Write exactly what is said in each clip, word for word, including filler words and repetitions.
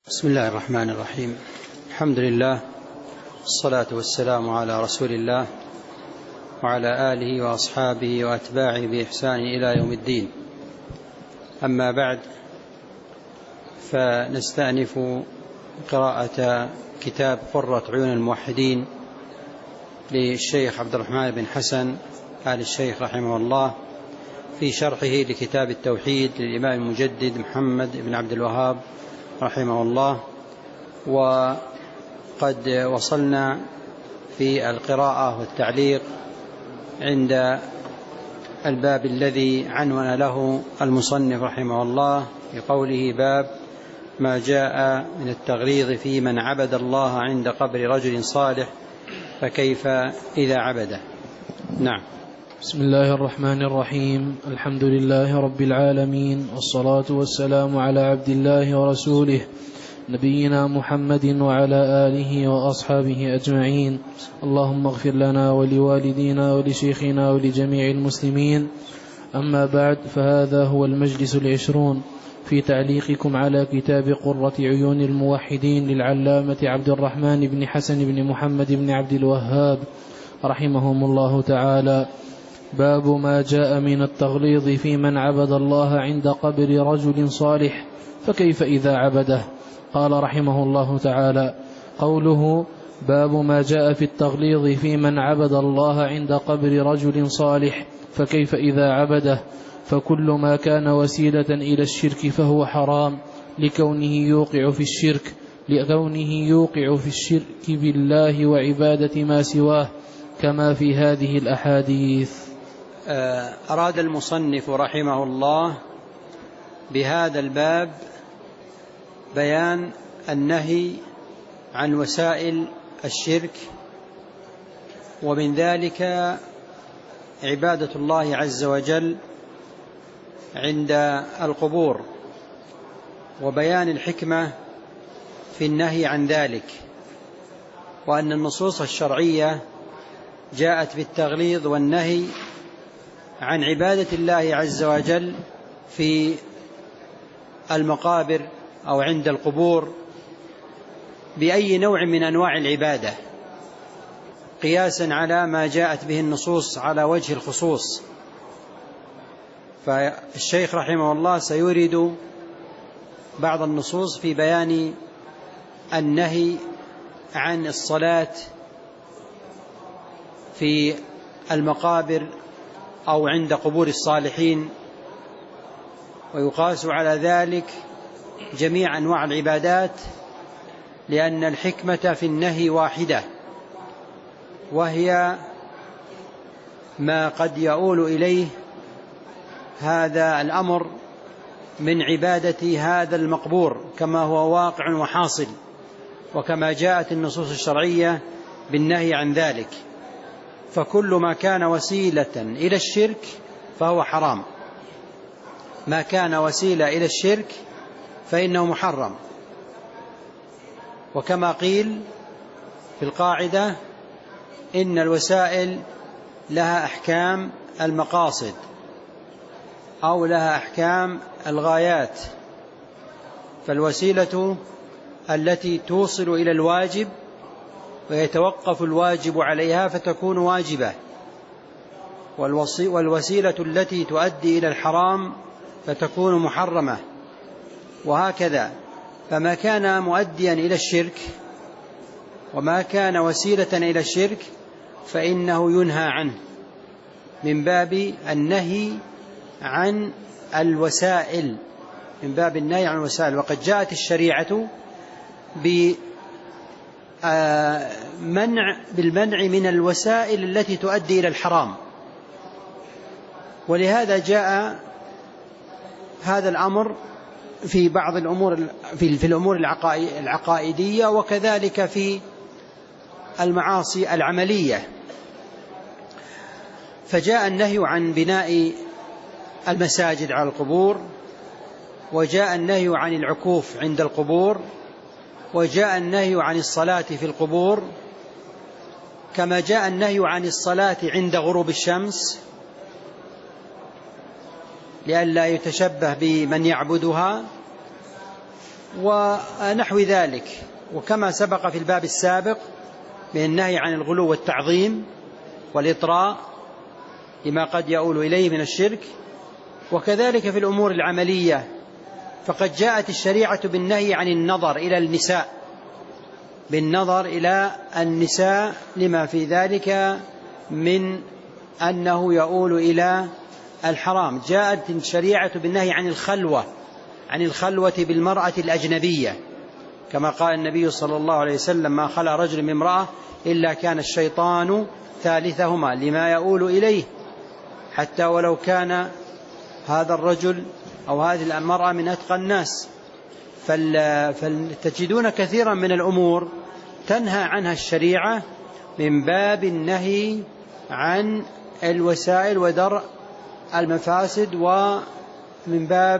بسم الله الرحمن الرحيم. الحمد لله والصلاة والسلام على رسول الله وعلى آله وأصحابه وأتباعه بإحسان إلى يوم الدين. أما بعد، فنستأنف قراءة كتاب قرة عيون الموحدين للشيخ عبد الرحمن بن حسن آل الشيخ رحمه الله في شرحه لكتاب التوحيد للإمام المجدد محمد بن عبد الوهاب رحمه الله. وقد وصلنا في القراءة والتعليق عند الباب الذي عنون له المصنف رحمه الله بقوله: باب ما جاء من التغليظ في من عبد الله عند قبر رجل صالح فكيف إذا عبده. نعم. بسم الله الرحمن الرحيم. الحمد لله رب العالمين، والصلاة والسلام على عبد الله ورسوله نبينا محمد وعلى آله وأصحابه أجمعين. اللهم اغفر لنا ولوالدينا ولشيخنا ولجميع المسلمين. أما بعد، فهذا هو المجلس العشرون في تعليقكم على كتاب قرة عيون الموحدين للعلامة عبد الرحمن بن حسن بن محمد بن عبد الوهاب رحمهم الله تعالى. باب ما جاء من التغليظ في من عبد الله عند قبر رجل صالح فكيف إذا عبده. قال رحمه الله تعالى: قوله: باب ما جاء في التغليظ في من عبد الله عند قبر رجل صالح فكيف إذا عبده، فكل ما كان وسيلة إلى الشرك فهو حرام لكونه يوقع في الشرك لكونه يوقع في الشرك بالله وعبادة ما سواه، كما في هذه الأحاديث. أراد المصنف رحمه الله بهذا الباب بيان النهي عن وسائل الشرك، ومن ذلك عبادة الله عز وجل عند القبور، وبيان الحكمة في النهي عن ذلك، وأن النصوص الشرعية جاءت بالتغليظ والنهي عن عبادة الله عز وجل في المقابر أو عند القبور بأي نوع من أنواع العبادة، قياسا على ما جاءت به النصوص على وجه الخصوص. فالشيخ رحمه الله سيورد بعض النصوص في بيان النهي عن الصلاة في المقابر أو عند قبور الصالحين، ويقاس على ذلك جميع أنواع العبادات، لأن الحكمة في النهي واحدة، وهي ما قد يؤول إليه هذا الأمر من عبادة هذا المقبور كما هو واقع وحاصل، وكما جاءت النصوص الشرعية بالنهي عن ذلك. فكل ما كان وسيلة إلى الشرك فهو حرام، ما كان وسيلة إلى الشرك فإنه محرم. وكما قيل في القاعدة: إن الوسائل لها أحكام المقاصد أو لها أحكام الغايات، فالوسيلة التي توصل إلى الواجب ويتوقف الواجب عليها فتكون واجبة، والوسيلة التي تؤدي إلى الحرام فتكون محرمة، وهكذا. فما كان مؤديا إلى الشرك وما كان وسيلة إلى الشرك فإنه ينهى عنه، من باب النهي عن الوسائل من باب النهي عن الوسائل. وقد جاءت الشريعة بمنع بالمنع من الوسائل التي تؤدي إلى الحرام، ولهذا جاء هذا الأمر في بعض الأمور في, في الأمور العقائدية، وكذلك في المعاصي العملية. فجاء النهي عن بناء المساجد على القبور، وجاء النهي عن العكوف عند القبور، وجاء النهي عن الصلاة في القبور، كما جاء النهي عن الصلاة عند غروب الشمس لئلا يتشبه بمن يعبدها، ونحو ذلك. وكما سبق في الباب السابق من النهي عن الغلو والتعظيم والإطراء لما قد يؤول إليه من الشرك، وكذلك في الأمور العملية، فقد جاءت الشريعة بالنهي عن النظر إلى النساء، بالنظر إلى النساء لما في ذلك من أنه يؤول إلى الحرام. جاءت الشريعة بالنهي عن الخلوة، عن الخلوة بالمرأة الأجنبية، كما قال النبي صلى الله عليه وسلم: ما خلا رجل من امرأة إلا كان الشيطان ثالثهما، لما يؤول إليه، حتى ولو كان هذا الرجل أو هذه المرأة من أتقى الناس. فتجدون كثيرا من الأمور تنهى عنها الشريعة من باب النهي عن الوسائل ودرء المفاسد، ومن باب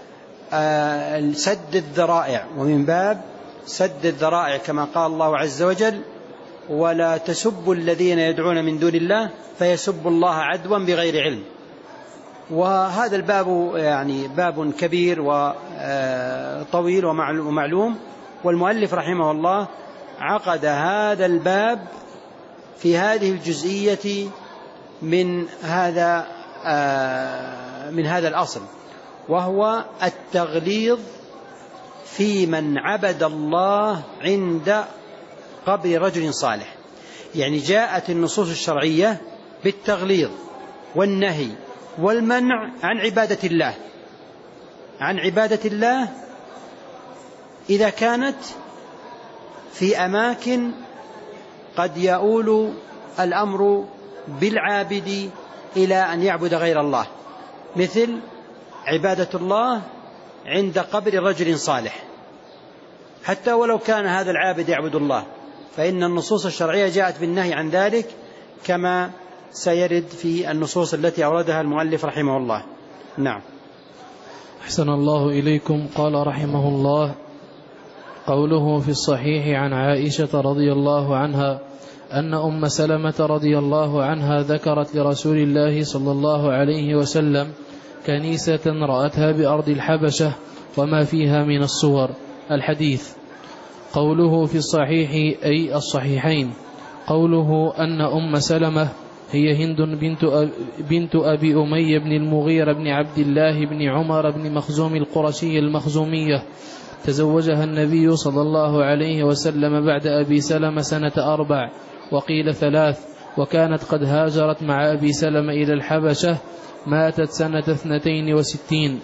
سد الذرائع، ومن باب سد الذرائع، كما قال الله عز وجل: ولا تسبوا الذين يدعون من دون الله فيسبوا الله عدوا بغير علم. وهذا الباب يعني باب كبير وطويل ومعلوم، والمؤلف رحمه الله عقد هذا الباب في هذه الجزئية من هذا من هذا الأصل، وهو التغليظ في من عبد الله عند قبر رجل صالح. يعني جاءت النصوص الشرعية بالتغليظ والنهي والمنع عن عبادة الله، عن عبادة الله إذا كانت في أماكن قد يؤول الأمر بالعابد إلى أن يعبد غير الله، مثل عبادة الله عند قبر رجل صالح، حتى ولو كان هذا العابد يعبد الله، فإن النصوص الشرعية جاءت بالنهي عن ذلك، كما سيرد في النصوص التي أوردها المؤلف رحمه الله. نعم. أحسن الله إليكم. قال رحمه الله: قوله في الصحيح عن عائشة رضي الله عنها أن أم سلمة رضي الله عنها ذكرت لرسول الله صلى الله عليه وسلم كنيسة رأتها بأرض الحبشة وما فيها من الصور. الحديث. قوله في الصحيح أي الصحيحين. قوله أن أم سلمة هي هند بنت, أب بنت أبي أمية بن المغيرة بن عبد الله بن عمر بن مخزوم القرشي المخزومية، تزوجها النبي صلى الله عليه وسلم بعد أبي سلمة سنة أربع، وقيل ثلاث، وكانت قد هاجرت مع أبي سلمة إلى الحبشة، ماتت سنة اثنتين وستين.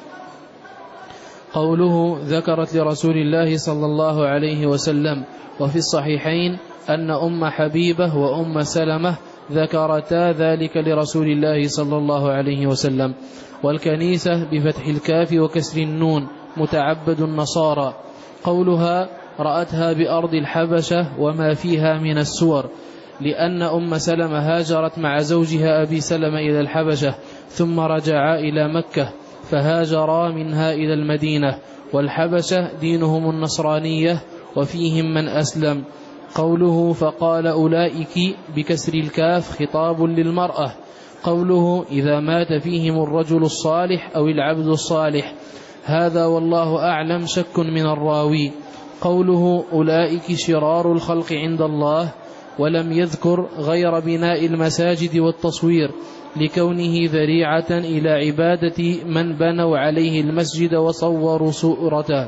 قوله ذكرت لرسول الله صلى الله عليه وسلم. وفي الصحيحين أن أم حبيبة وأم سلمة ذكرتا ذلك لرسول الله صلى الله عليه وسلم. والكنيسة بفتح الكاف وكسر النون متعبد النصارى. قولها رأتها بأرض الحبشة وما فيها من السور، لأن أم سلمة هاجرت مع زوجها أبي سلمة إلى الحبشة، ثم رجعا إلى مكة، فهاجرا منها إلى المدينة، والحبشة دينهم النصرانية وفيهم من أسلم. قوله فقال أولئك بكسر الكاف خطاب للمرأة. قوله إذا مات فيهم الرجل الصالح أو العبد الصالح، هذا والله أعلم شك من الراوي. قوله أولئك شرار الخلق عند الله، ولم يذكر غير بناء المساجد والتصوير، لكونه ذريعة إلى عبادة من بنوا عليه المسجد وصوروا صورته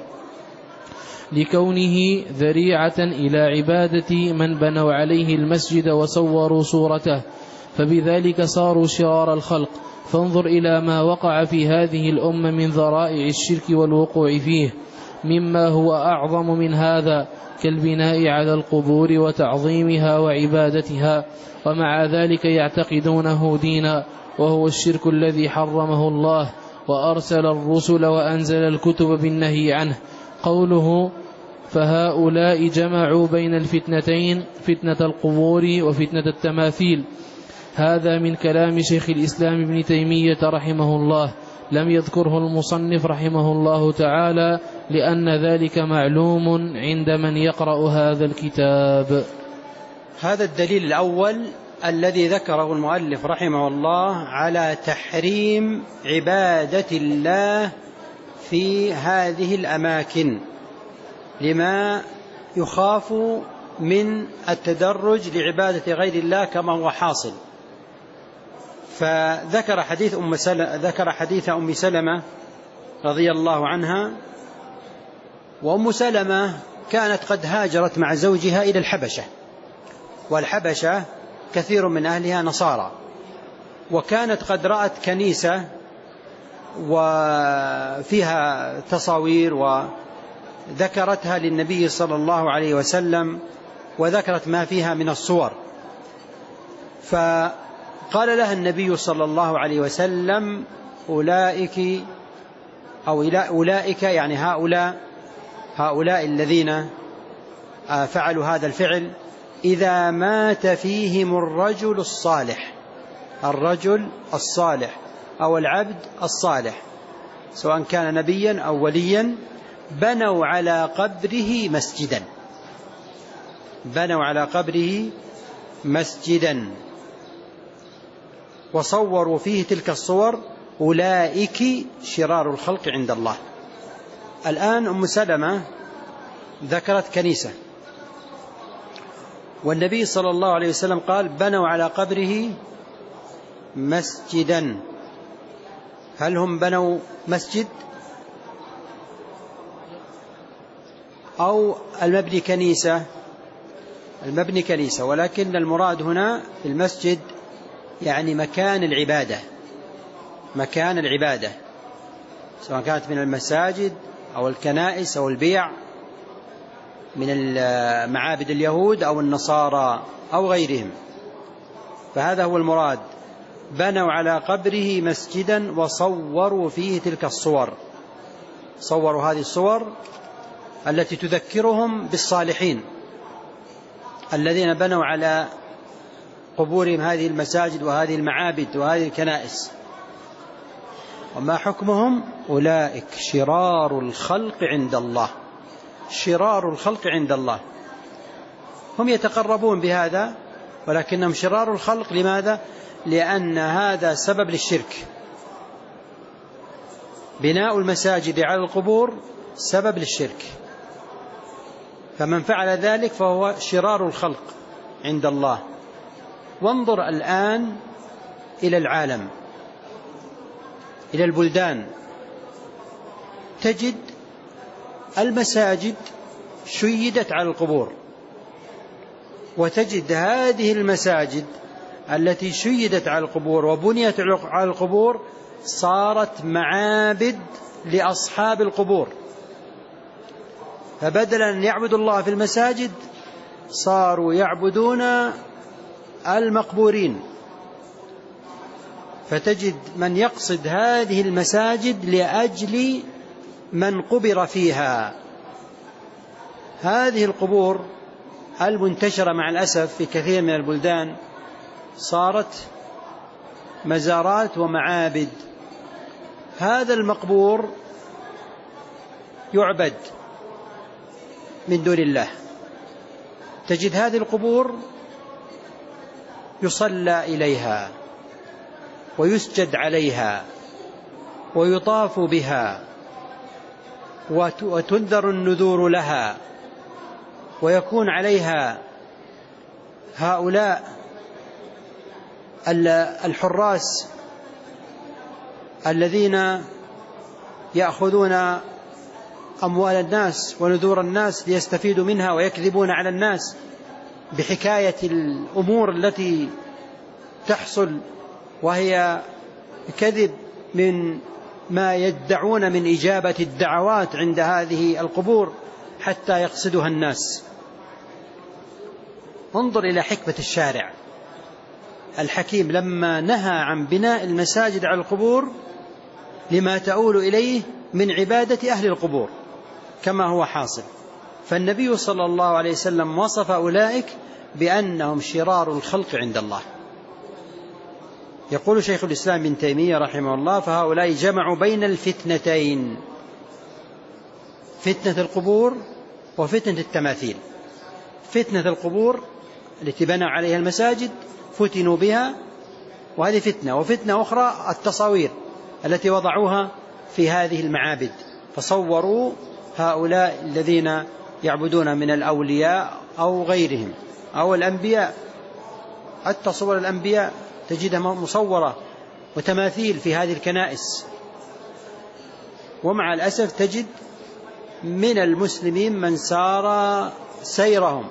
لكونه ذريعة إلى عبادة من بنوا عليه المسجد وصوروا صورته، فبذلك صاروا شرار الخلق. فانظر إلى ما وقع في هذه الأمة من ذرائع الشرك والوقوع فيه، مما هو أعظم من هذا، كالبناء على القبور وتعظيمها وعبادتها، ومع ذلك يعتقدونه دينا، وهو الشرك الذي حرمه الله وأرسل الرسل وأنزل الكتب بالنهي عنه. قوله فهؤلاء جمعوا بين الفتنتين، فتنة القبور وفتنة التماثيل، هذا من كلام شيخ الإسلام ابن تيمية رحمه الله، لم يذكره المصنف رحمه الله تعالى، لأن ذلك معلوم عند من يقرأ هذا الكتاب. هذا الدليل الأول الذي ذكره المؤلف رحمه الله على تحريم عبادة الله في هذه الأماكن، لما يخاف من التدرج لعبادة غير الله كما هو حاصل. فذكر حديث أم سلمة ذكر حديث أم سلمة رضي الله عنها. وأم سلمة كانت قد هاجرت مع زوجها إلى الحبشة، والحبشة كثير من أهلها نصارى، وكانت قد رأت كنيسة وفيها تصاوير وذكرتها للنبي صلى الله عليه وسلم، وذكرت ما فيها من الصور. فقال لها النبي صلى الله عليه وسلم: أولئك أو أولئك يعني هؤلاء هؤلاء الذين فعلوا هذا الفعل إذا مات فيهم الرجل الصالح الرجل الصالح أو العبد الصالح سواء كان نبيا أو وليا بنوا على قبره مسجدا بنوا على قبره مسجدا وصوروا فيه تلك الصور، أولئك شرار الخلق عند الله. الآن أم سلمة ذكرت كنيسة، والنبي صلى الله عليه وسلم قال: بنوا على قبره مسجدا. هل هم بنوا مسجد أو المبني كنيسة؟ المبني كنيسة، ولكن المراد هنا في المسجد يعني مكان العبادة مكان العبادة سواء كانت من المساجد أو الكنائس أو البيع من معابد اليهود أو النصارى أو غيرهم. فهذا هو المراد: بنوا على قبره مسجدا وصوروا فيه تلك الصور. صوروا هذه الصور التي تذكرهم بالصالحين الذين بنوا على قبورهم هذه المساجد وهذه المعابد وهذه الكنائس. وما حكمهم؟ أولئك شرار الخلق عند الله شرار الخلق عند الله. هم يتقربون بهذا ولكنهم شرار الخلق. لماذا؟ لأن هذا سبب للشرك. بناء المساجد على القبور سبب للشرك، فمن فعل ذلك فهو شرار الخلق عند الله. وانظر الآن إلى العالم، إلى البلدان، تجد المساجد شيدت على القبور، وتجد هذه المساجد التي شيدت على القبور وبنيت على القبور صارت معابد لأصحاب القبور. فبدلا أن يعبدوا الله في المساجد صاروا يعبدون المقبورين. فتجد من يقصد هذه المساجد لأجل من قبر فيها. هذه القبور المنتشرة مع الأسف في كثير من البلدان صارت مزارات ومعابد. هذا المقبور يعبد من دون الله. تجد هذه القبور يصلى إليها ويسجد عليها ويطاف بها وتنذر النذور لها، ويكون عليها هؤلاء الحراس الذين يأخذون أموال الناس ونذور الناس ليستفيدوا منها ويكذبون على الناس بحكاية الأمور التي تحصل، وهي كذب من ما يدعون من إجابة الدعوات عند هذه القبور حتى يقصدها الناس. انظر إلى حكمة الشارع الحكيم لما نهى عن بناء المساجد على القبور لما تؤول إليه من عبادة أهل القبور كما هو حاصل. فالنبي صلى الله عليه وسلم وصف أولئك بأنهم شرار الخلق عند الله. يقول شيخ الإسلام ابن تيمية رحمه الله: فهؤلاء جمعوا بين الفتنتين، فتنة القبور وفتنة التماثيل. فتنة القبور التي بنوا عليها المساجد فتنوا بها، وهذه فتنة. وفتنة أخرى التصاوير التي وضعوها في هذه المعابد، فصوروا هؤلاء الذين يعبدون من الأولياء أو غيرهم أو الأنبياء. حتى صور الأنبياء تجدها مصورة وتماثيل في هذه الكنائس. ومع الأسف تجد من المسلمين من سار سيرهم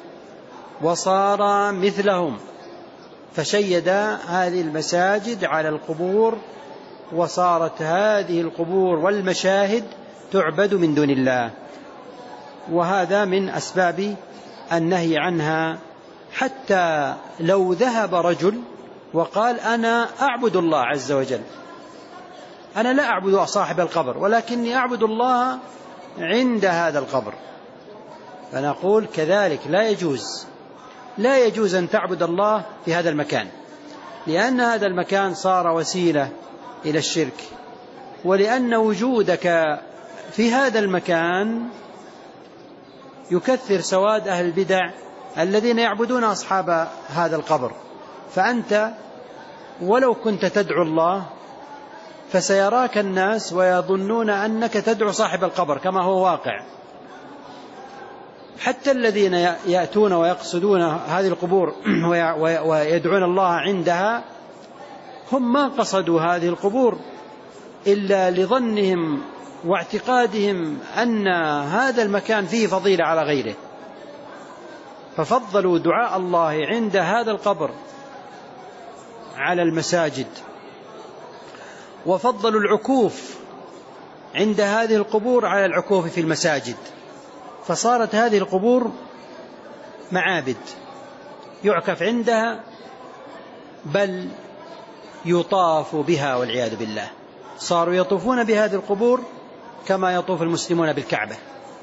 وصار مثلهم، فشيد هذه المساجد على القبور، وصارت هذه القبور والمشاهد تعبد من دون الله. وهذا من أسباب النهي عنها. حتى لو ذهب رجل وقال أنا أعبد الله عز وجل، أنا لا أعبد صاحب القبر ولكني أعبد الله عند هذا القبر، فنقول كذلك لا يجوز لا يجوز أن تعبد الله في هذا المكان، لأن هذا المكان صار وسيلة إلى الشرك، ولأن وجودك في هذا المكان يكثر سواد أهل البدع الذين يعبدون أصحاب هذا القبر. فأنت ولو كنت تدعو الله فسيراك الناس ويظنون أنك تدعو صاحب القبر كما هو واقع. حتى الذين يأتون ويقصدون هذه القبور ويدعون الله عندها هم ما قصدوا هذه القبور إلا لظنهم واعتقادهم أن هذا المكان فيه فضيلة على غيره، ففضلوا دعاء الله عند هذا القبر على المساجد، وفضلوا العكوف عند هذه القبور على العكوف في المساجد، فصارت هذه القبور معابد يعكف عندها، بل يطاف بها والعياذ بالله. صاروا يطوفون بهذه القبور كما يطوف المسلمون بالكعبة.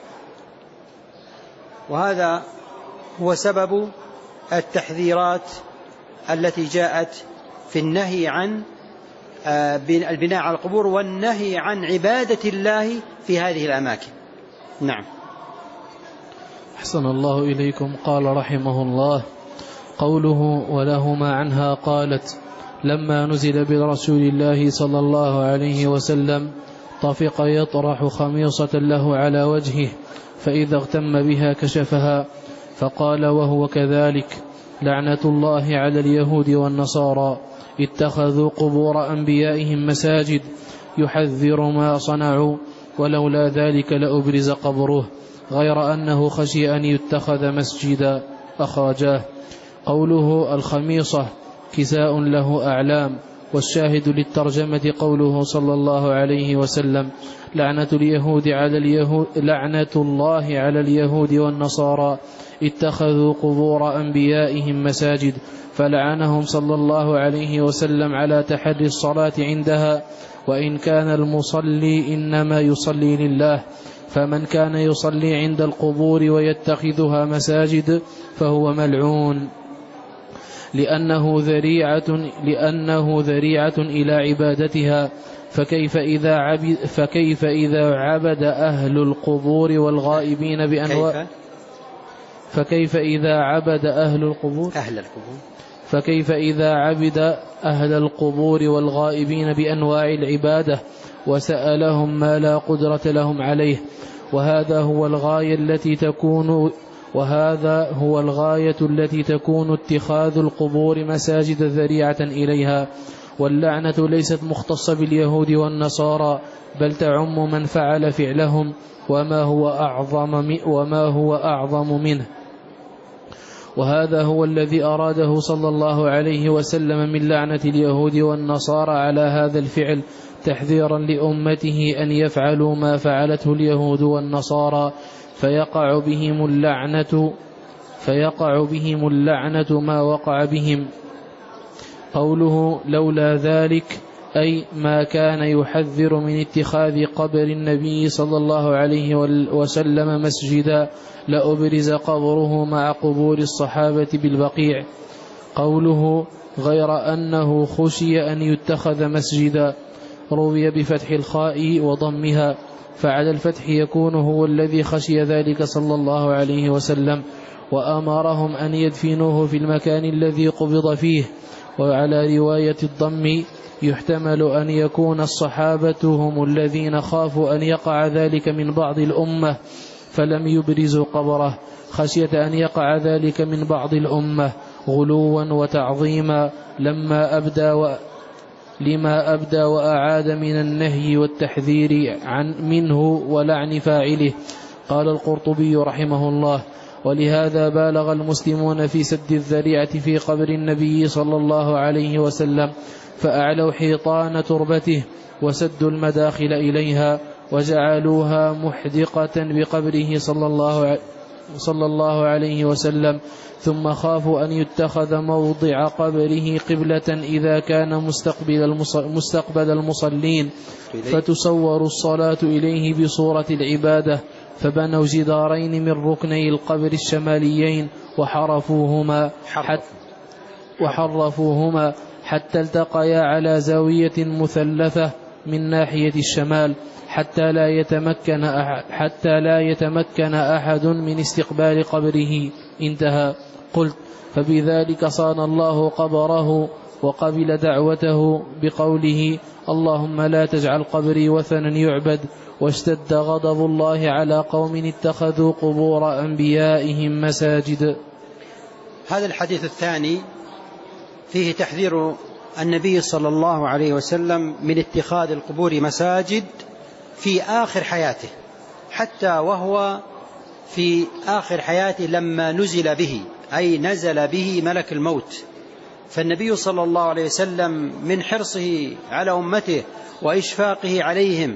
وهذا هو سبب التحذيرات التي جاءت في النهي عن البناء على القبور والنهي عن عبادة الله في هذه الأماكن. نعم. أحسن الله إليكم. قال رحمه الله: قوله ولهما عنها قالت: لما نزل برسول الله صلى الله عليه وسلم طفق يطرح خميصة له على وجهه، فإذا اغتم بها كشفها، فقال وهو كذلك: لعنة الله على اليهود والنصارى اتخذوا قبور أنبيائهم مساجد، يحذر ما صنعوا، ولولا ذلك لأبرز قبره، غير أنه خشي أن يتخذ مسجدا. أخرجاه. قوله الخميصة كساء له أعلام، والشاهد للترجمة قوله صلى الله عليه وسلم: لعنة اليهود على اليهود لعنة الله على اليهود والنصارى اتخذوا قبور أنبيائهم مساجد، فلعنهم صلى الله عليه وسلم على تحري الصلاة عندها، وإن كان المصلي إنما يصلي لله، فمن كان يصلي عند القبور ويتخذها مساجد فهو ملعون، لأنه ذريعة لأنه ذريعة إلى عبادتها. فكيف إذا عبد فكيف إذا عبد أهل القبور والغائبين بأنواع فكيف إذا عبد أهل القبور أهل القبور فكيف إذا عبد أهل القبور والغائبين بأنواع العبادة وسألهم ما لا قدرة لهم عليه. وهذا هو الغاية التي تكون وهذا هو الغاية التي تكون اتخاذ القبور مساجد ذريعة إليها. واللعنة ليست مختصة باليهود والنصارى، بل تعم من فعل فعلهم، وما هو أعظم وما هو أعظم منه. وهذا هو الذي أراده صلى الله عليه وسلم من لعنة اليهود والنصارى على هذا الفعل، تحذيرا لأمته أن يفعلوا ما فعلته اليهود والنصارى، فيقع بهم اللعنة فيقع بهم اللعنة ما وقع بهم. قوله لولا ذلك أي ما كان يحذر من اتخاذ قبر النبي صلى الله عليه وسلم مسجدا لأبرز قبره مع قبور الصحابة بالبقيع. قوله غير أنه خشي أن يتخذ مسجدا روي بفتح الخاء وضمها، فعلى الفتح يكون هو الذي خشي ذلك صلى الله عليه وسلم، وأمرهم أن يدفنوه في المكان الذي قبض فيه. وعلى رواية الضم يحتمل أن يكون الصحابة هم الذين خافوا أن يقع ذلك من بعض الأمة، فلم يبرزوا قبره خشية أن يقع ذلك من بعض الأمة غلوا وتعظيما لما أبدى و لما أبدى وأعاد من النهي والتحذير عن منه ولعن فاعله. قال القرطبي رحمه الله: ولهذا بالغ المسلمون في سد الذريعة في قبر النبي صلى الله عليه وسلم، فأعلوا حيطان تربته وسدوا المداخل إليها وجعلوها محدقة بقبره صلى الله صلى الله عليه وسلم، ثم خافوا أن يتخذ موضع قبره قبلة إذا كان مستقبل مستقبل المصلين فتصور الصلاة إليه بصورة العبادة، فبنوا جدارين من ركني القبر الشماليين وحرفوهما حتى وحرفوهما حتى التقيا على زاوية مثلثة من ناحية الشمال حتى لا يتمكن أحد حتى لا يتمكن أحد من استقبال قبره. انتهى. قلت: فبذلك صان الله قبره وقبل دعوته بقوله: اللهم لا تجعل قبري وثنا يعبد. واشتد غضب الله على قوم اتخذوا قبور أنبيائهم مساجد. هذا الحديث الثاني فيه تحذير النبي صلى الله عليه وسلم من اتخاذ القبور مساجد في آخر حياته، حتى وهو في آخر حياته لما نزل به، أي نزل به ملك الموت. فالنبي صلى الله عليه وسلم من حرصه على أمته وإشفاقه عليهم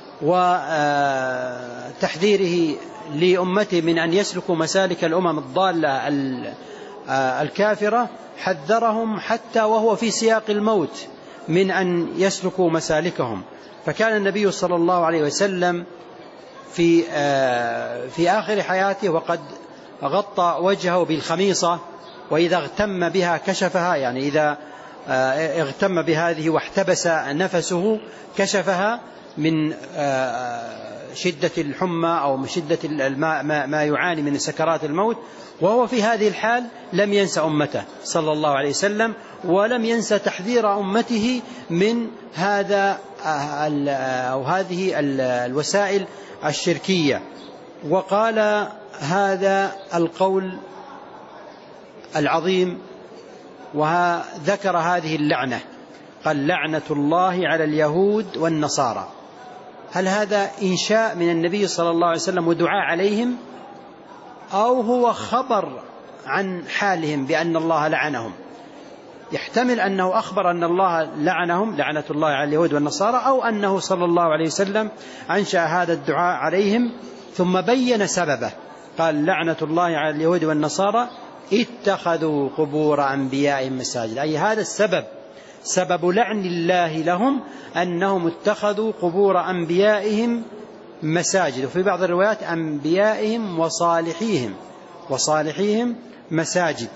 وتحذيره لأمته من أن يسلكوا مسالك الأمم الضالة الكافرة، حذرهم حتى وهو في سياق الموت من أن يسلكوا مسالكهم. فكان النبي صلى الله عليه وسلم في في آخر حياته وقد غطى وجهه بالخميصة، وإذا اغتم بها كشفها، يعني إذا اغتم بهذه واحتبس نفسه كشفها من شدة الحمى أو من شدة ما يعاني من سكرات الموت. وهو في هذه الحال لم ينسى أمته صلى الله عليه وسلم، ولم ينسى تحذير أمته من هذا أو هذه الوسائل الشركية. وقال هذا القول العظيم وذكر هذه اللعنة، قال: لعنة الله على اليهود والنصارى. هل هذا إنشاء من النبي صلى الله عليه وسلم ودعاء عليهم، أو هو خبر عن حالهم بأن الله لعنهم؟ يحتمل أنه أخبر أن الله لعنهم، لعنة الله على اليهود والنصارى، أو أنه صلى الله عليه وسلم أنشأ هذا الدعاء عليهم ثم بين سببه. قال: لعنة الله على اليهود والنصارى اتخذوا قبور أنبيائهم مساجد، أي هذا السبب، سبب لعن الله لهم أنهم اتخذوا قبور أنبيائهم مساجد، وفي بعض الروايات أنبيائهم وصالحيهم وصالحيهم مساجد.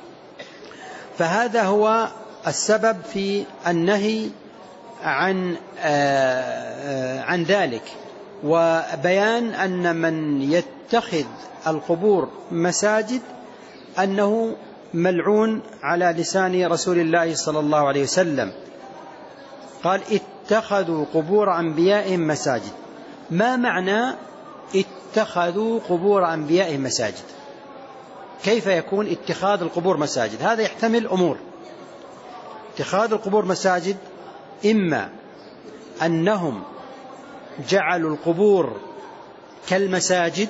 فهذا هو السبب في النهي عن عن ذلك، وبيان أن من يتخذ القبور مساجد أنه ملعون على لسان رسول الله صلى الله عليه وسلم. قال: اتخذوا قبور أنبيائهم مساجد. ما معنى اتخذوا قبور أنبيائهم مساجد؟ كيف يكون اتخاذ القبور مساجد؟ هذا يحتمل أمور. اتخاذ القبور مساجد إما أنهم جعلوا القبور كالمساجد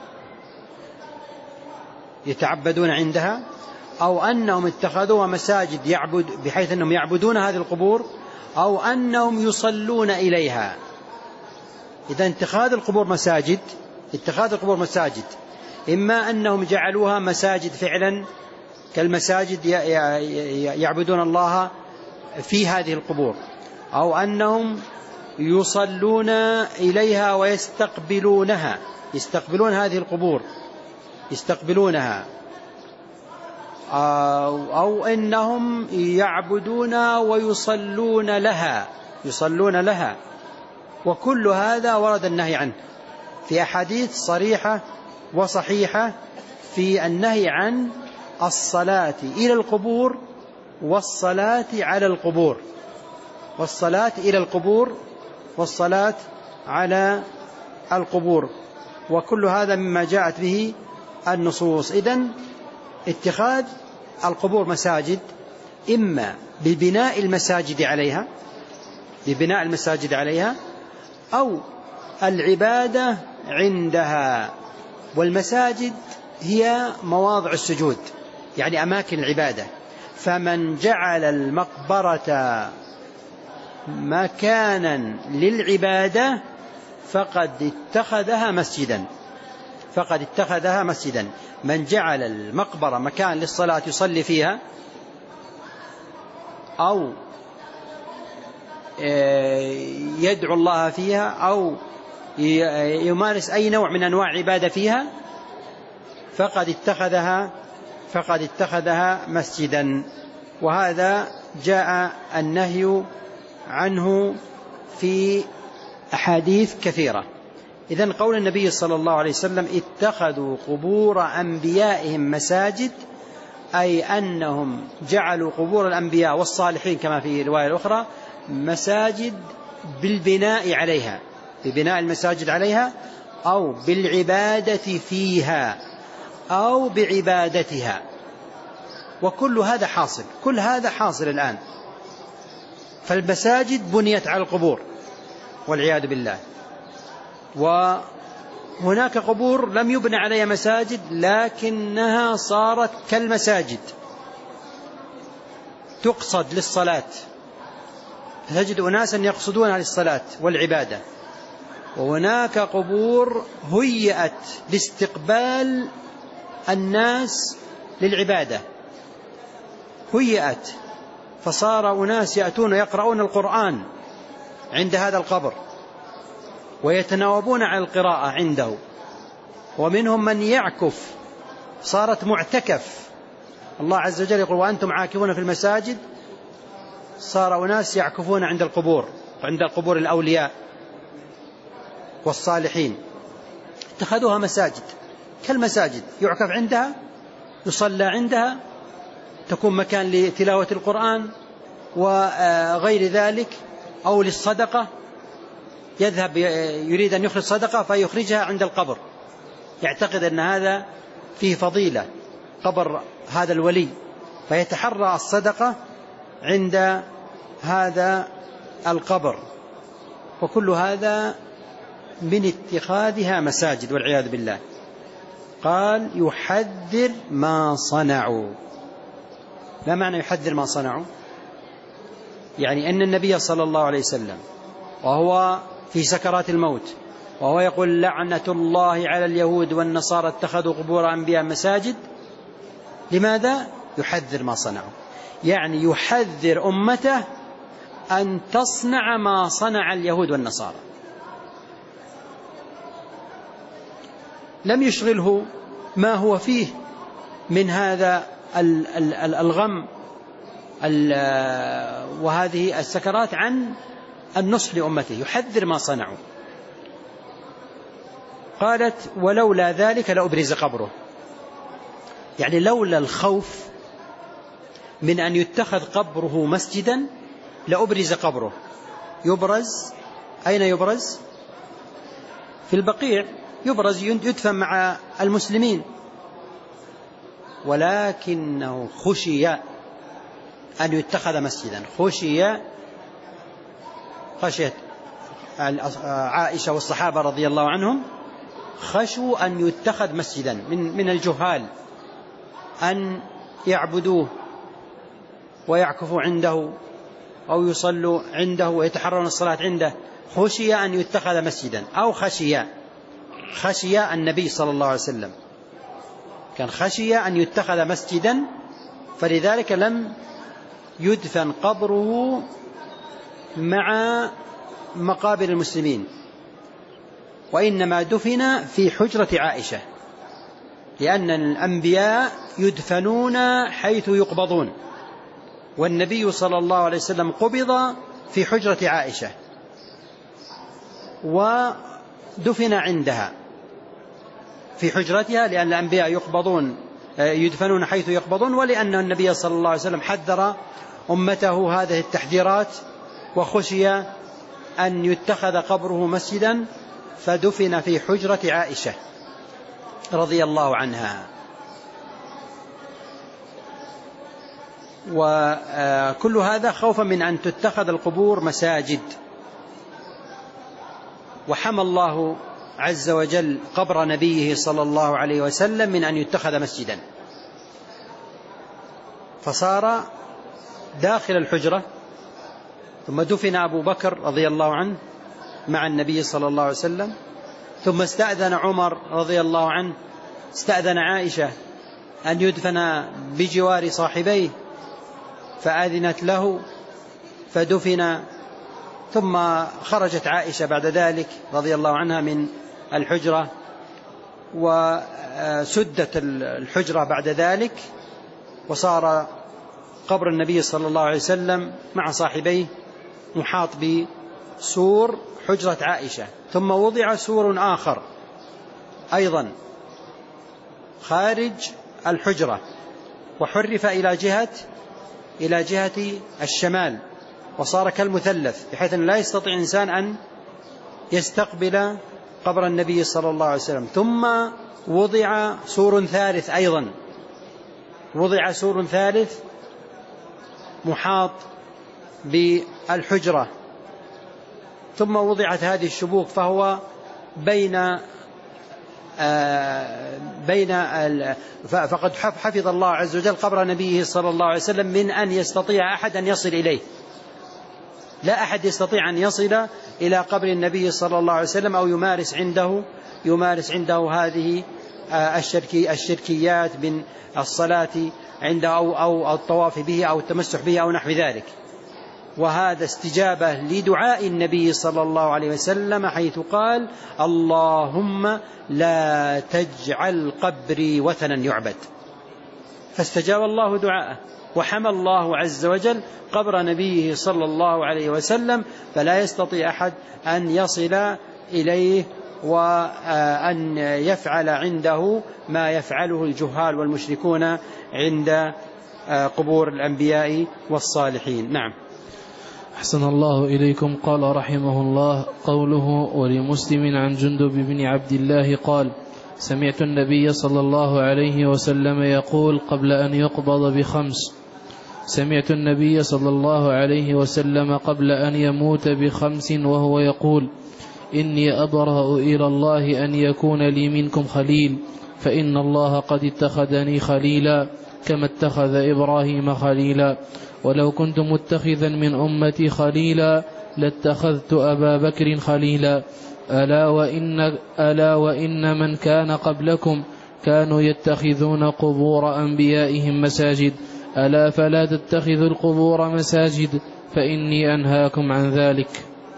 يتعبدون عندها، أو أنهم اتخذوها مساجد يعبد بحيث أنهم يعبدون هذه القبور، أو أنهم يصلون إليها. إذا اتخاذ القبور مساجد، اتخاذ القبور مساجد إما أنهم جعلوها مساجد فعلا كالمساجد يعبدون الله في هذه القبور، أو أنهم يصلون إليها ويستقبلونها، يستقبلون هذه القبور يستقبلونها، أو أنهم يعبدون ويصلون لها يصلون لها. وكل هذا ورد النهي عنه في أحاديث صريحة وصحيحة في النهي عن الصلاة إلى القبور والصلاة على القبور والصلاة إلى القبور والصلاة على القبور. وكل هذا مما جاءت به النصوص. إذن اتخاذ القبور مساجد إما ببناء المساجد عليها ببناء المساجد عليها أو العبادة عندها. والمساجد هي مواضع السجود، يعني أماكن العبادة. فمن جعل المقبرة مكانا للعبادة فقد اتخذها مسجدا فقد اتخذها مسجدا من جعل المقبرة مكان للصلاة يصلي فيها أو يدعو الله فيها أو يمارس أي نوع من أنواع عبادة فيها فقد اتخذها فقد اتخذها مسجدا. وهذا جاء النهي عنه في أحاديث كثيرة. إذن قول النبي صلى الله عليه وسلم اتخذوا قبور أنبيائهم مساجد، أي أنهم جعلوا قبور الأنبياء والصالحين كما في رواية الأخرى مساجد بالبناء عليها ببناء المساجد عليها أو بالعبادة فيها أو بعبادتها. وكل هذا حاصل كل هذا حاصل الآن. فالمساجد بنيت على القبور والعياذ بالله، وهناك قبور لم يبنى عليها مساجد لكنها صارت كالمساجد تقصد للصلاة، تجد أناسا يقصدونها للصلاة والعبادة. وهناك قبور هيئت لاستقبال الناس للعبادة، هيئت فصار أناس يأتون يقرؤون القرآن عند هذا القبر ويتناوبون على القراءة عنده، ومنهم من يعكف، صارت معتكف. الله عز وجل يقول وأنتم عاكفون في المساجد، صار أناس يعكفون عند القبور وعند القبور الأولياء والصالحين، اتخذوها مساجد كالمساجد، يعكف عندها، يصلى عندها، تكون مكان لتلاوة القرآن وغير ذلك، أو للصدقة، يذهب يريد أن يخرج صدقة فيخرجها عند القبر، يعتقد أن هذا فيه فضيلة قبر هذا الولي، فيتحرى الصدقة عند هذا القبر. وكل هذا من اتخاذها مساجد والعياذ بالله. قال يحذر ما صنعوا. ما معنى يحذر ما صنعوا؟ يعني أن النبي صلى الله عليه وسلم وهو في سكرات الموت وهو يقول لعنة الله على اليهود والنصارى اتخذوا قبور أنبياء مساجد، لماذا؟ يحذر ما صنعوا، يعني يحذر أمته أن تصنع ما صنع اليهود والنصارى. لم يشغله ما هو فيه من هذا الغم وهذه السكرات عن النصح لأمته، يحذر ما صنعوا. قالت ولولا ذلك لأبرز قبره، يعني لولا الخوف من أن يتخذ قبره مسجدا لأبرز قبره. يبرز أين يبرز؟ في البقيع يبرز، يدفن مع المسلمين، ولكنه خشي أن يتخذ مسجدا، خشي خشيت عائشة والصحابة رضي الله عنهم خشوا أن يتخذ مسجدا من من الجهال، أن يعبدوه ويعكفوا عنده أو يصلوا عنده ويتحرون الصلاة عنده، خشي أن يتخذ مسجدا، أو خشي خشي النبي صلى الله عليه وسلم كان خشي أن يتخذ مسجدا، فلذلك لم يدفن قبره مع مقابر المسلمين، وإنما دفن في حجرة عائشة، لأن الأنبياء يدفنون حيث يقبضون، والنبي صلى الله عليه وسلم قبض في حجرة عائشة ودفن عندها في حجرتها، لأن الأنبياء يقبضون يدفنون حيث يقبضون، ولأن النبي صلى الله عليه وسلم حذر أمته هذه التحذيرات وخشي أن يتخذ قبره مسجدا، فدفن في حجرة عائشة رضي الله عنها. وكل هذا خوفا من أن تتخذ القبور مساجد. وحمى الله عز وجل قبر نبيه صلى الله عليه وسلم من أن يتخذ مسجدا، فصار داخل الحجرة. ثم دفن أبو بكر رضي الله عنه مع النبي صلى الله عليه وسلم، ثم استأذن عمر رضي الله عنه، استأذن عائشة أن يدفن بجوار صاحبيه فأذنت له فدفن. ثم خرجت عائشة بعد ذلك رضي الله عنها من الحجرة، وسدت الحجرة بعد ذلك، وصار قبر النبي صلى الله عليه وسلم مع صاحبيه محاط بسور حجرة عائشة. ثم وضع سور آخر أيضا خارج الحجرة، وحرف إلى جهة إلى جهة الشمال، وصار كالمثلث بحيث أن لا يستطيع إنسان أن يستقبل قبر النبي صلى الله عليه وسلم. ثم وضع سور ثالث أيضا، وضع سور ثالث محاط بالحجرة. ثم وضعت هذه الشبوك، فهو بين آه بين فقد حفظ الله عز وجل قبر نبيه صلى الله عليه وسلم من أن يستطيع أحد أن يصل إليه. لا أحد يستطيع أن يصل إلى قبر النبي صلى الله عليه وسلم أو يمارس عنده يمارس عنده هذه الشركي الشركيات من الصلاة عنده أو أو الطواف به أو التمسح به أو نحو ذلك. وهذا استجابة لدعاء النبي صلى الله عليه وسلم حيث قال: اللهم لا تجعل قبري وثنا يعبد. فاستجاب الله دعاءه، وحمى الله عز وجل قبر نبيه صلى الله عليه وسلم، فلا يستطيع أحد أن يصل إليه وأن يفعل عنده ما يفعله الجهال والمشركون عند قبور الأنبياء والصالحين. نعم. أحسن الله إليكم. قال رحمه الله: قوله ولمسلم عن جندب بن عبد الله قال: سمعت النبي صلى الله عليه وسلم يقول قبل أن يقبض بخمس سمعت النبي صلى الله عليه وسلم قبل أن يموت بخمس وهو يقول: إني أبرأ إلى الله أن يكون لي منكم خليل، فإن الله قد اتخذني خليلا كما اتخذ إبراهيم خليلا، ولو كنت متخذا من أمتي خليلا لاتخذت أبا بكر خليلا. ألا وإن, ألا وإن من كان قبلكم كانوا يتخذون قبور أنبيائهم مساجد، ألا فلا تتخذوا القبور مساجد فإني أنهاكم عن ذلك.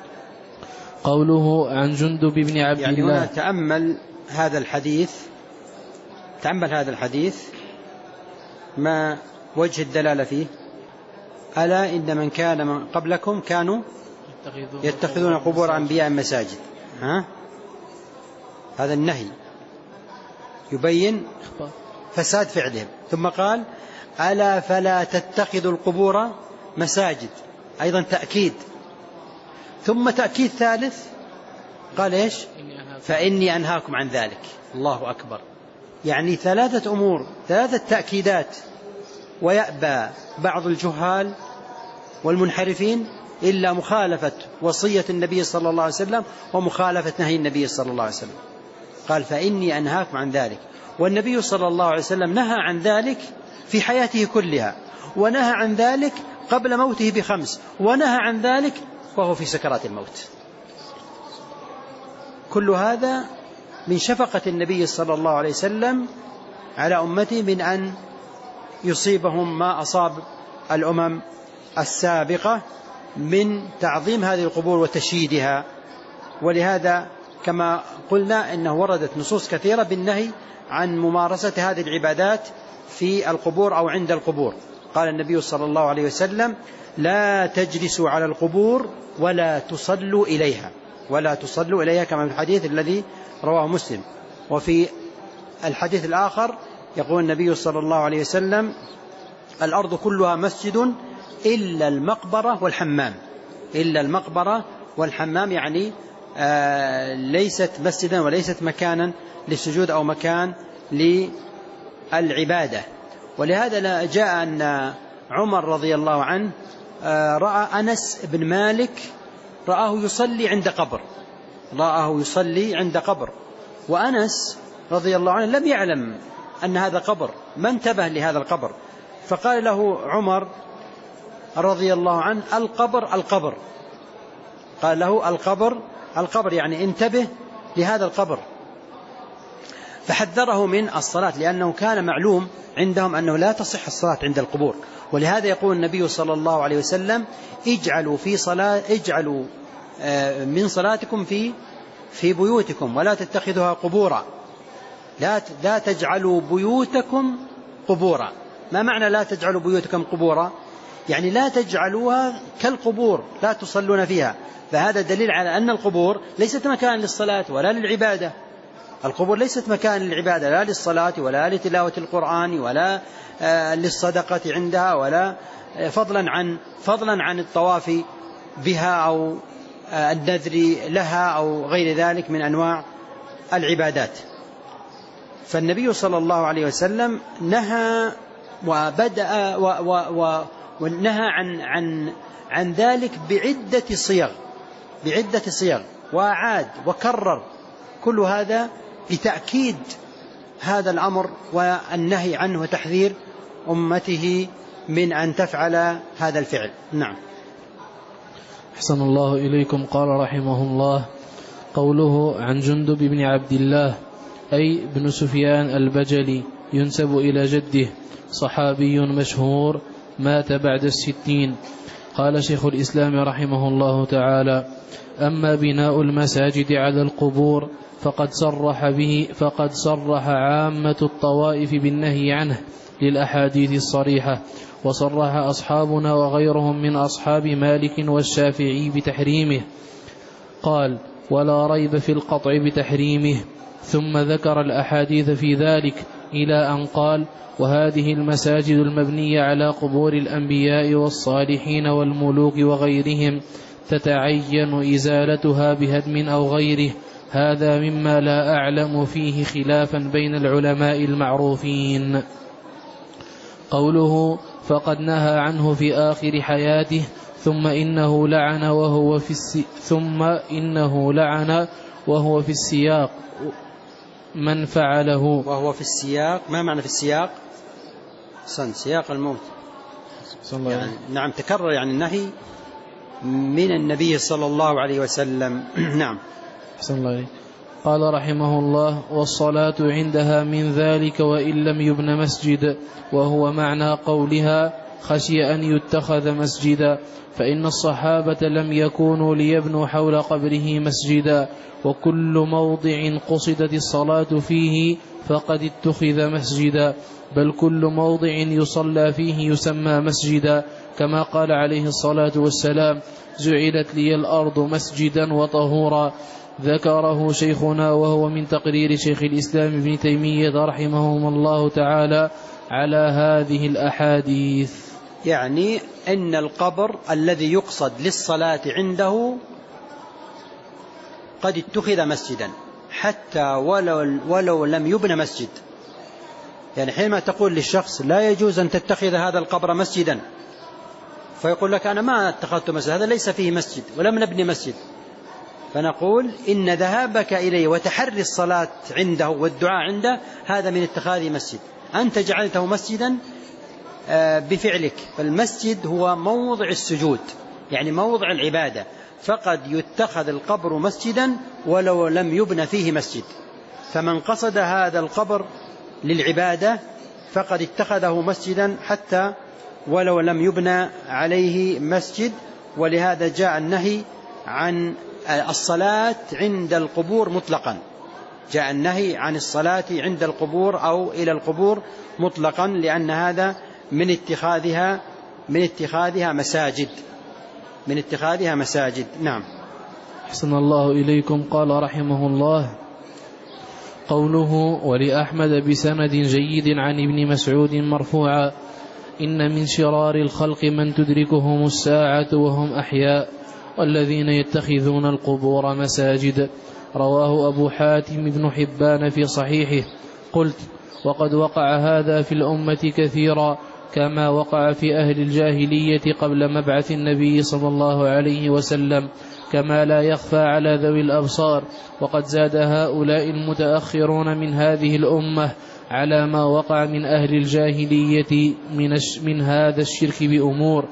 قوله عن جندب بن عبد يعني الله، هنا تأمل هذا الحديث تأمل هذا الحديث ما وجه الدلالة فيه. ألا إن من كان من قبلكم كانوا يتخذون قبور أنبياء مساجد. ها؟ هذا النهي يبين فساد فعلهم. ثم قال: ألا فلا تتخذوا القبور مساجد، أيضا تأكيد. ثم تأكيد ثالث قال إيش؟ فإني أنهاكم عن ذلك. الله أكبر. يعني ثلاثة أمور، ثلاثة تأكيدات، ويأبى بعض الجهال والمنحرفين إلا مخالفة وصية النبي صلى الله عليه وسلم ومخالفة نهي النبي صلى الله عليه وسلم. قال: فإني أنهاكم عن ذلك. والنبي صلى الله عليه وسلم نهى عن ذلك في حياته كلها، ونهى عن ذلك قبل موته بخمس، ونهى عن ذلك وهو في سكرات الموت. كل هذا من شفقة النبي صلى الله عليه وسلم على أمته من أن يصيبهم ما أصاب الأمم السابقة من تعظيم هذه القبور وتشييدها. ولهذا كما قلنا إنه وردت نصوص كثيرة بالنهي عن ممارسة هذه العبادات في القبور أو عند القبور. قال النبي صلى الله عليه وسلم: لا تجلسوا على القبور ولا تصلوا إليها ولا تصلوا إليها كما في الحديث الذي رواه مسلم. وفي الحديث الآخر يقول النبي صلى الله عليه وسلم: الأرض كلها مسجد إلا المقبرة والحمام. إلا المقبرة والحمام يعني ليست مسجدا وليست مكانا للسجود أو مكان للعبادة. ولهذا جاء أن عمر رضي الله عنه رأى أنس بن مالك رآه يصلي عند قبر رآه يصلي عند قبر وأنس رضي الله عنه لم يعلم أن هذا قبر، ما انتبه لهذا القبر، فقال له عمر رضي الله عنه القبر القبر قال له القبر القبر يعني انتبه لهذا القبر، فحذره من الصلاة، لأنه كان معلوم عندهم أنه لا تصح الصلاة عند القبور. ولهذا يقول النبي صلى الله عليه وسلم اجعلوا في صلاة اجعلوا من صلاتكم في في بيوتكم ولا تتخذوها قبورا، لا لا تجعلوا بيوتكم قبورا. ما معنى لا تجعلوا بيوتكم قبورا؟ يعني لا تجعلوها كالقبور، لا تصلون فيها. فهذا دليل على أن القبور ليست مكان للصلاة ولا للعبادة. القبور ليست مكان للعبادة لا للصلاة ولا لتلاوة القرآن ولا للصدقة عندها ولا فضلا عن فضلا عن الطواف بها أو النذر لها أو غير ذلك من أنواع العبادات. فالنبي صلى الله عليه وسلم نهى وبدأ ونهى عن عن عن ذلك بعدة صيغ بعدة صيغ وأعاد وكرر كل هذا لتأكيد هذا الأمر والنهي عنه وتحذير أمته من أن تفعل هذا الفعل. نعم. أحسن الله إليكم. قال رحمه الله: قوله عن جندب بن عبد الله أي بن سفيان البجلي ينسب إلى جده، صحابي مشهور مات بعد الستين. قال شيخ الإسلام رحمه الله تعالى: أما بناء المساجد على القبور فقد صرح به فقد صرح عامة الطوائف بالنهي عنه للأحاديث الصريحة، وصرح أصحابنا وغيرهم من أصحاب مالك والشافعي بتحريمه. قال: ولا ريب في القطع بتحريمه. ثم ذكر الأحاديث في ذلك إلى أن قال: وهذه المساجد المبنية على قبور الأنبياء والصالحين والملوك وغيرهم تتعين إزالتها بهدم أو غيره. هذا مما لا أعلم فيه خلافا بين العلماء المعروفين. قوله فقد نهى عنه في آخر حياته ثم إنه لعن وهو في السي... ثم إنه لعن وهو في السياق من فعله. وهو في السياق، ما معنى في السياق؟ صن سياق الموت يعني. نعم، تكرر يعني النهي من النبي صلى الله عليه وسلم. نعم. أحسن الله عليك. قال رحمه الله: والصلاة عندها من ذلك وإن لم يبن مسجد، وهو معنى قولها خشي أن يتخذ مسجدا، فإن الصحابة لم يكونوا ليبنوا حول قبره مسجدا، وكل موضع قصدت الصلاة فيه فقد اتخذ مسجدا، بل كل موضع يصلى فيه يسمى مسجدا، كما قال عليه الصلاة والسلام: جعلت لي الأرض مسجدا وطهورا. ذكره شيخنا وهو من تقرير شيخ الإسلام ابن تيمية رحمه الله تعالى على هذه الأحاديث. يعني أن القبر الذي يقصد للصلاة عنده قد اتخذ مسجدا حتى ولو, ولو لم يبنى مسجد. يعني حينما تقول للشخص لا يجوز أن تتخذ هذا القبر مسجدا، فيقول لك أنا ما اتخذت مسجد، هذا ليس فيه مسجد ولم نبني مسجد، فنقول إن ذهابك إليه وتحري الصلاة عنده والدعاء عنده هذا من اتخاذ مسجد. أنت جعلته مسجدا بفعلك، فالمسجد هو موضع السجود يعني موضع العبادة، فقد يتخذ القبر مسجدا ولو لم يبنى فيه مسجد. فمن قصد هذا القبر للعبادة فقد اتخذه مسجدا حتى ولو لم يبنى عليه مسجد. ولهذا جاء النهي عن الصلاة عند القبور مطلقا، جاء النهي عن الصلاة عند القبور أو إلى القبور مطلقا، لأن هذا من اتخاذها من اتخاذها مساجد من اتخاذها مساجد. نعم. أحسن الله إليكم. قال رحمه الله: قوله ولأحمد بسند جيد عن ابن مسعود مرفوعا: إن من شرار الخلق من تدركهم الساعة وهم أحياء، والذين يتخذون القبور مساجد. رواه أبو حاتم بن حبان في صحيحه. قلت: وقد وقع هذا في الأمة كثيرا، كما وقع في أهل الجاهلية قبل مبعث النبي صلى الله عليه وسلم، كما لا يخفى على ذوي الأبصار. وقد زاد هؤلاء المتأخرون من هذه الأمة على ما وقع من أهل الجاهلية من, من هذا الشرك بأمور،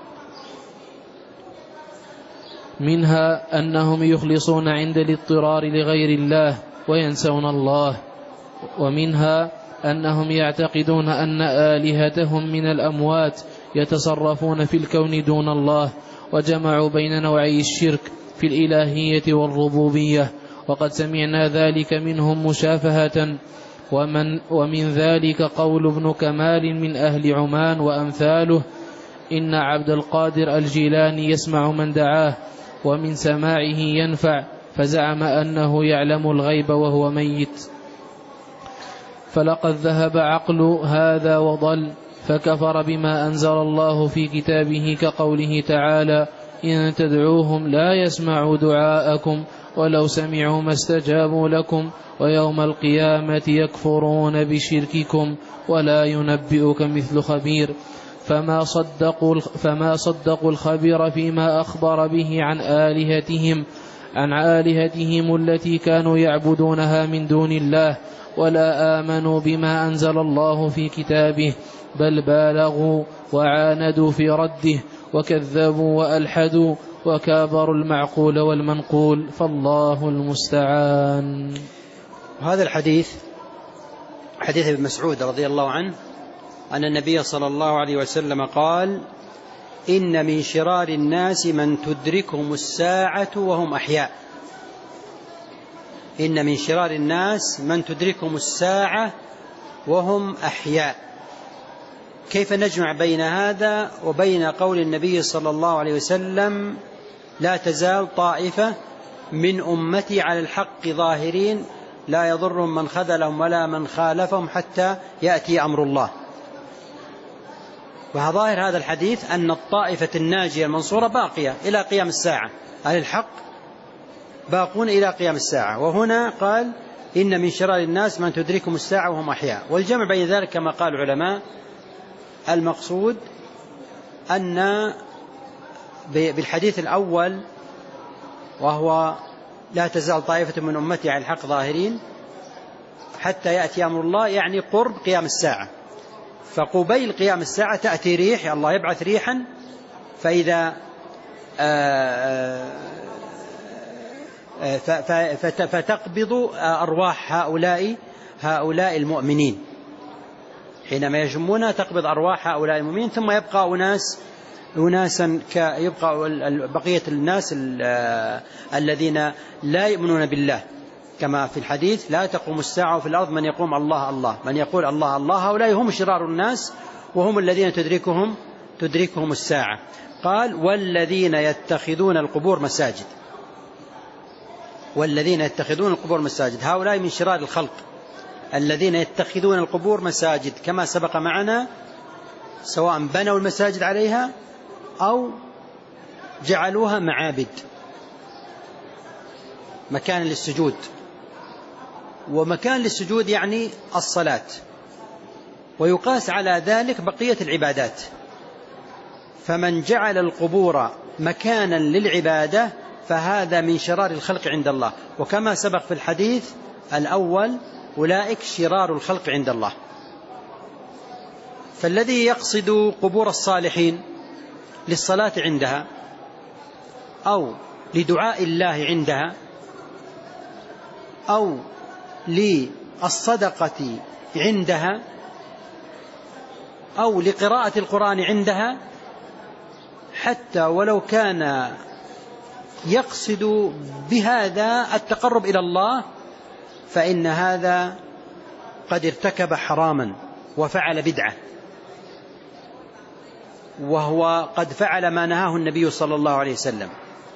منها أنهم يخلصون عند الاضطرار لغير الله وينسون الله، ومنها أنهم يعتقدون أن آلهتهم من الأموات يتصرفون في الكون دون الله، وجمعوا بين نوعي الشرك في الإلهية والربوبية، وقد سمعنا ذلك منهم مشافهة. ومن, ومن ذلك قول ابن كمال من أهل عمان وأمثاله: إن عبد القادر الجيلاني يسمع من دعاه، ومن سماعه ينفع، فزعم أنه يعلم الغيب وهو ميت. فلقد ذهب عقل هذا وضل، فكفر بما أنزل الله في كتابه، كقوله تعالى: إن تدعوهم لا يسمعوا دعاءكم ولو سمعوا ما استجابوا لكم ويوم القيامة يكفرون بشرككم ولا ينبئك مثل خبير. فما صدقوا, فما صدقوا الخبير فيما أخبر به عن آلهتهم عن آلهتهم التي كانوا يعبدونها من دون الله، ولا آمنوا بما أنزل الله في كتابه، بل بالغوا وعاندوا في رده، وكذبوا وألحدوا وكابروا المعقول والمنقول، فالله المستعان. هذا الحديث حديث ابن مسعود رضي الله عنه أن النبي صلى الله عليه وسلم قال: إن من شرار الناس من تدركهم الساعة وهم أحياء. إن من شرار الناس من تدركهم الساعة وهم أحياء. كيف نجمع بين هذا وبين قول النبي صلى الله عليه وسلم: لا تزال طائفة من أمتي على الحق ظاهرين لا يضرهم من خذلهم ولا من خالفهم حتى يأتي أمر الله. وظاهر هذا الحديث أن الطائفة الناجية المنصورة باقية إلى قيام الساعة، أهل الحق باقون إلى قيام الساعة. وهنا قال: إن من شرار الناس من تدركهم الساعة وهم أحياء. والجمع بين ذلك كما قال العلماء المقصود أن بالحديث الأول وهو لا تزال طائفة من أمتي على الحق ظاهرين حتى يأتي أمر الله، يعني قرب قيام الساعة. فقبيل قيام الساعة تأتي ريح، الله يبعث ريحا، فإذا فتقبض أرواح هؤلاء هؤلاء المؤمنين. حينما يجمونها تقبض أرواح هؤلاء المؤمنين، ثم يبقى أناس أناسا يبقى بقية الناس الذين لا يؤمنون بالله، كما في الحديث: لا تقوم الساعة في الأرض من يقوم الله الله من يقول الله الله. هؤلاء هم شرار الناس وهم الذين تدركهم تدركهم الساعة. قال: والذين يتخذون القبور مساجد. والذين يتخذون القبور مساجد، هؤلاء من شرار الخلق الذين يتخذون القبور مساجد، كما سبق معنا، سواء بنوا المساجد عليها أو جعلوها معابد، مكان للسجود. ومكان للسجود يعني الصلاة، ويقاس على ذلك بقية العبادات. فمن جعل القبور مكانا للعبادة فهذا من شرار الخلق عند الله. وكما سبق في الحديث الأول: أولئك شرار الخلق عند الله. فالذي يقصد قبور الصالحين للصلاة عندها أو لدعاء الله عندها أو للصدقة عندها أو لقراءة القرآن عندها، حتى ولو كان يقصد بهذا التقرب إلى الله، فإن هذا قد ارتكب حراما وفعل بدعة، وهو قد فعل ما نهاه النبي صلى الله عليه وسلم.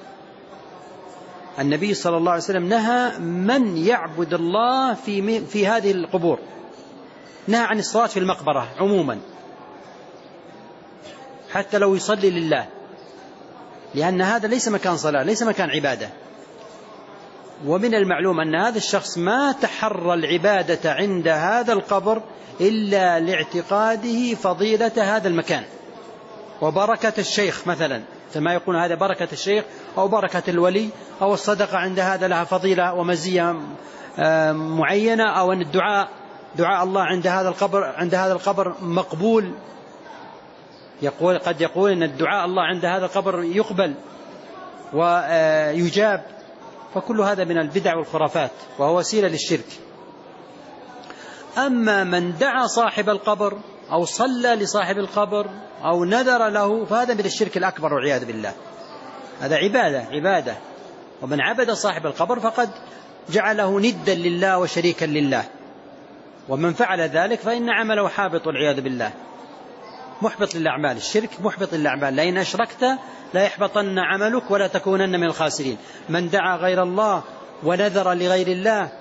النبي صلى الله عليه وسلم نهى من يعبد الله في, في هذه القبور، نهى عن الصلاة في المقبرة عموما، حتى لو يصلي لله لأن هذا ليس مكان صلاة، ليس مكان عبادة. ومن المعلوم أن هذا الشخص ما تحرى العبادة عند هذا القبر إلا لاعتقاده فضيلة هذا المكان وبركة الشيخ مثلا، كما يقول هذا بركة الشيخ أو بركة الولي، أو الصدقة عند هذا لها فضيلة ومزية معينة، أو أن الدعاء دعاء الله عند هذا القبر عند هذا القبر مقبول. يقول قد يقول أن الدعاء الله عند هذا القبر يقبل ويجاب. فكل هذا من البدع والخرافات وهو وسيلة للشرك. أما من دعا صاحب القبر أو صلى لصاحب القبر أو نذر له فهذا من الشرك الأكبر والعياذ بالله. هذا عبادة عبادة ومن عبد صاحب القبر فقد جعله ندا لله وشريكا لله، ومن فعل ذلك فإن عمله حابط والعياذ بالله، محبط للأعمال. الشرك محبط للأعمال، لئن أشركت لا يحبطن عملك ولا تكونن من الخاسرين. من دعا غير الله ونذر لغير الله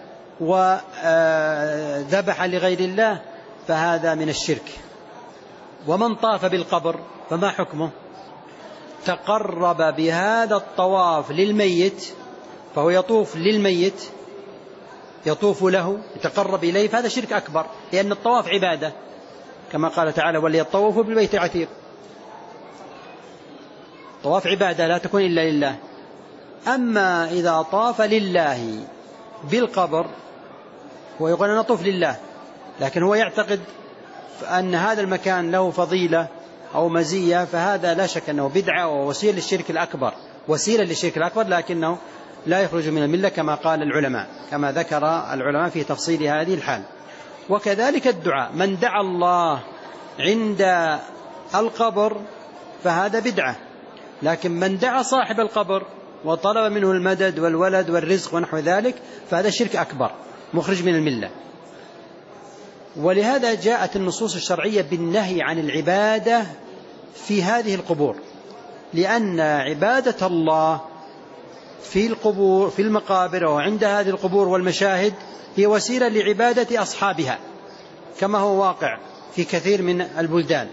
وذبح لغير الله فهذا من الشرك. ومن طاف بالقبر فما حكمه؟ تقرب بهذا الطواف للميت، فهو يطوف للميت، يطوف له يتقرب إليه، فهذا شرك أكبر، لأن الطواف عبادة كما قال تعالى وليطوفوا بالبيت العتيق. طواف عبادة لا تكون إلا لله. أما إذا طاف لله بالقبر هو يقول أنا أطوف لله، لكن هو يعتقد أن هذا المكان له فضيلة أو مزية، فهذا لا شك أنه بدعة ووسيلة للشرك الأكبر، وسيلة للشرك الأكبر، لكنه لا يخرج من الملة كما قال العلماء، كما ذكر العلماء في تفصيل هذه الحال. وكذلك الدعاء، من دعا الله عند القبر فهذا بدعة، لكن من دعا صاحب القبر وطلب منه المدد والولد والرزق ونحو ذلك فهذا شرك أكبر مخرج من الملة. ولهذا جاءت النصوص الشرعية بالنهي عن العبادة في هذه القبور، لأن عبادة الله في القبور في المقابر وعند هذه القبور والمشاهد هي وسيلة لعبادة أصحابها، كما هو واقع في كثير من البلدان.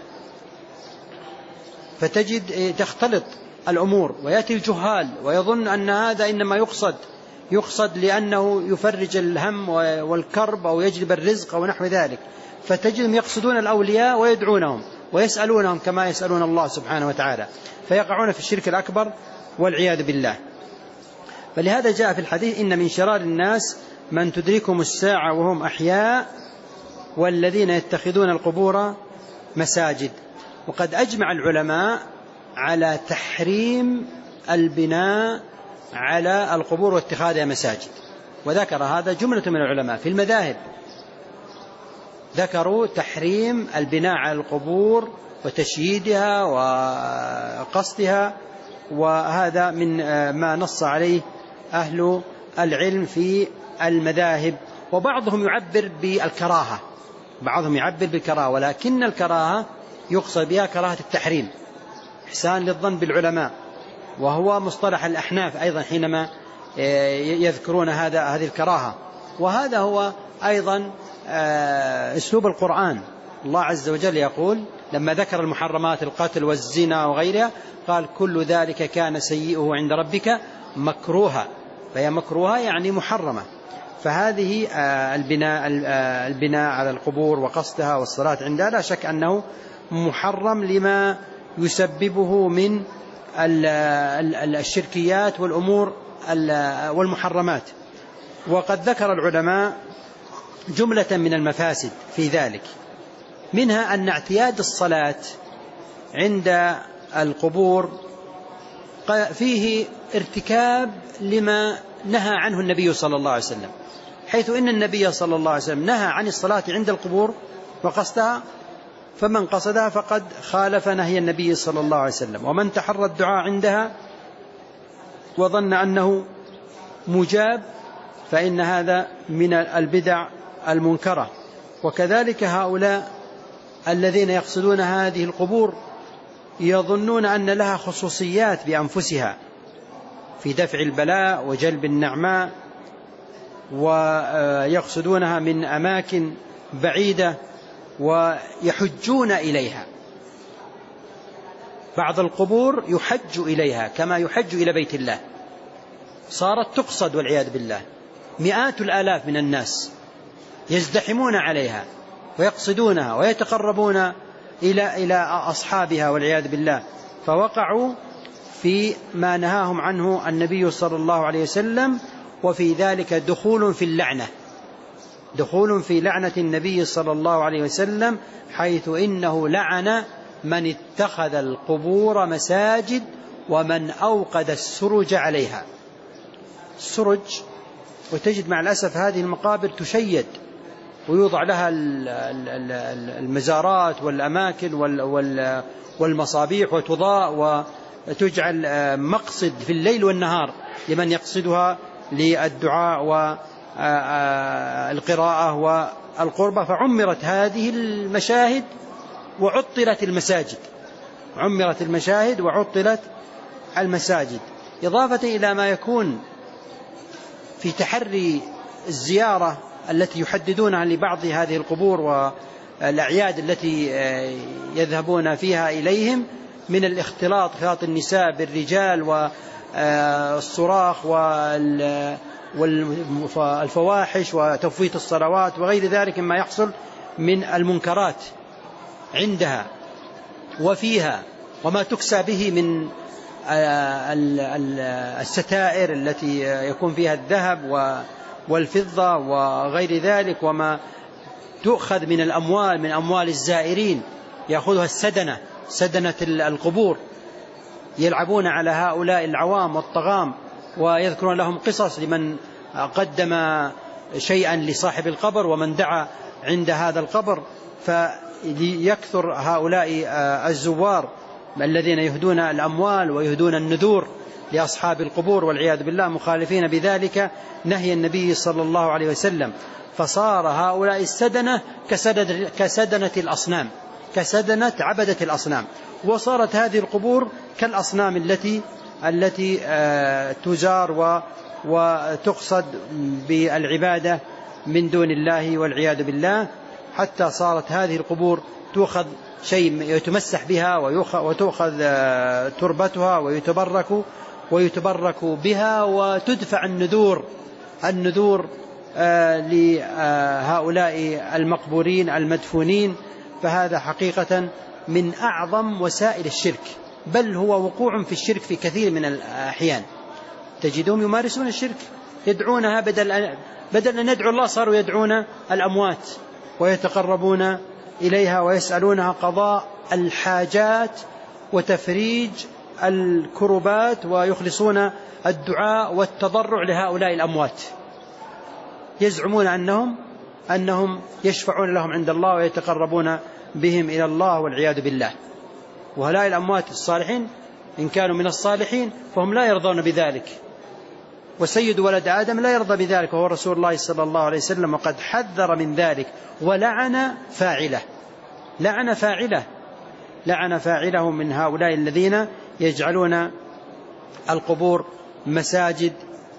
فتجد تختلط الأمور ويأتي الجهال ويظن أن هذا إنما يقصد يقصد لأنه يفرج الهم والكرب أو يجلب الرزق أو نحو ذلك، فتجدهم يقصدون الأولياء ويدعونهم ويسألونهم كما يسألون الله سبحانه وتعالى، فيقعون في الشرك الأكبر والعياذ بالله. فلهذا جاء في الحديث إن من شرار الناس من تدركهم الساعة وهم أحياء والذين يتخذون القبور مساجد. وقد أجمع العلماء على تحريم البناء على القبور واتخاذها مساجد، وذكر هذا جملة من العلماء في المذاهب، ذكروا تحريم البناء على القبور وتشييدها وقصدها، وهذا من ما نص عليه أهل العلم في المذاهب. وبعضهم يعبر بالكراهة، بعضهم يعبر بالكراهة، ولكن الكراهة يقصد بها كراهة التحريم، إحسان للظن بالعلماء، وهو مصطلح الأحناف أيضا حينما يذكرون هذا هذه الكراهة. وهذا هو أيضا أسلوب القرآن. الله عز وجل يقول لما ذكر المحرمات القتل والزنا وغيرها قال كل ذلك كان سيئه عند ربك مكروها، فهي مكروها يعني محرمة. فهذه البناء البناء على القبور وقصدها والصلاة عندها لا شك أنه محرم لما يسببه من الشركيات والأمور والمحرمات. وقد ذكر العلماء جملة من المفاسد في ذلك، منها أن اعتياد الصلاة عند القبور فيه ارتكاب لما نهى عنه النبي صلى الله عليه وسلم، حيث إن النبي صلى الله عليه وسلم نهى عن الصلاة عند القبور وقصدها، فمن قصدها فقد خالف نهي النبي صلى الله عليه وسلم. ومن تحرى الدعاء عندها وظن أنه مجاب فإن هذا من البدع المنكرة. وكذلك هؤلاء الذين يقصدون هذه القبور يظنون أن لها خصوصيات بأنفسها في دفع البلاء وجلب النعماء، ويقصدونها من أماكن بعيدة ويحجون إليها. بعض القبور يحج إليها كما يحج إلى بيت الله، صارت تقصد والعياذ بالله، مئات الآلاف من الناس يزدحمون عليها ويقصدونها ويتقربون إلى إلى أصحابها والعياذ بالله، فوقعوا في ما نهاهم عنه النبي صلى الله عليه وسلم، وفي ذلك دخول في اللعنة، دخول في لعنة النبي صلى الله عليه وسلم، حيث إنه لعن من اتخذ القبور مساجد ومن أوقد السرج عليها. السرج، وتجد مع الأسف هذه المقابر تشيد ويوضع لها المزارات والأماكن والمصابيح وتضاء وتجعل مقصد في الليل والنهار لمن يقصدها للدعاء والقراءة والقربة، فعمرت هذه المشاهد وعطلت المساجد، عمرت المشاهد وعطلت المساجد، إضافة إلى ما يكون في تحري الزيارة التي يحددونها لبعض هذه القبور والأعياد التي يذهبون فيها إليهم من الاختلاط، اختلاط النساء بالرجال والصراخ والفواحش وتفويت الصلوات وغير ذلك مما يحصل من المنكرات عندها وفيها، وما تكسى به من الستائر التي يكون فيها الذهب والفضة وغير ذلك، وما تؤخذ من الأموال من أموال الزائرين يأخذها السدنة، سدنة القبور، يلعبون على هؤلاء العوام والطغام ويذكرون لهم قصص لمن قدم شيئا لصاحب القبر ومن دعا عند هذا القبر، فيكثر هؤلاء الزوار الذين يهدون الأموال ويهدون النذور لأصحاب القبور والعياذ بالله، مخالفين بذلك نهي النبي صلى الله عليه وسلم، فصار هؤلاء السدنة كسدنة الأصنام، كسدنة عبدة الأصنام، وصارت هذه القبور كالأصنام التي التي تزار وتقصد بالعبادة من دون الله والعياذ بالله، حتى صارت هذه القبور تؤخذ شيء يتمسح بها وتؤخذ تربتها ويتبرك ويتبرك بها وتدفع النذور النذور لهؤلاء المقبورين المدفونين. فهذا حقيقة من أعظم وسائل الشرك، بل هو وقوع في الشرك في كثير من الأحيان، تجدهم يمارسون الشرك، يدعونها بدل بدل أن يدعو الله صاروا يدعون الأموات ويتقربون إليها ويسألونها قضاء الحاجات وتفريج الكربات، ويخلصون الدعاء والتضرع لهؤلاء الأموات، يزعمون أنهم أنهم يشفعون لهم عند الله ويتقربون بهم إلى الله والعياذ بالله. وهؤلاء الأموات الصالحين إن كانوا من الصالحين فهم لا يرضون بذلك، وسيد ولد آدم لا يرضى بذلك وهو رسول الله صلى الله عليه وسلم، وقد حذر من ذلك ولعن فاعله، لعن فاعله لعن فاعله من هؤلاء الذين يجعلون القبور مساجد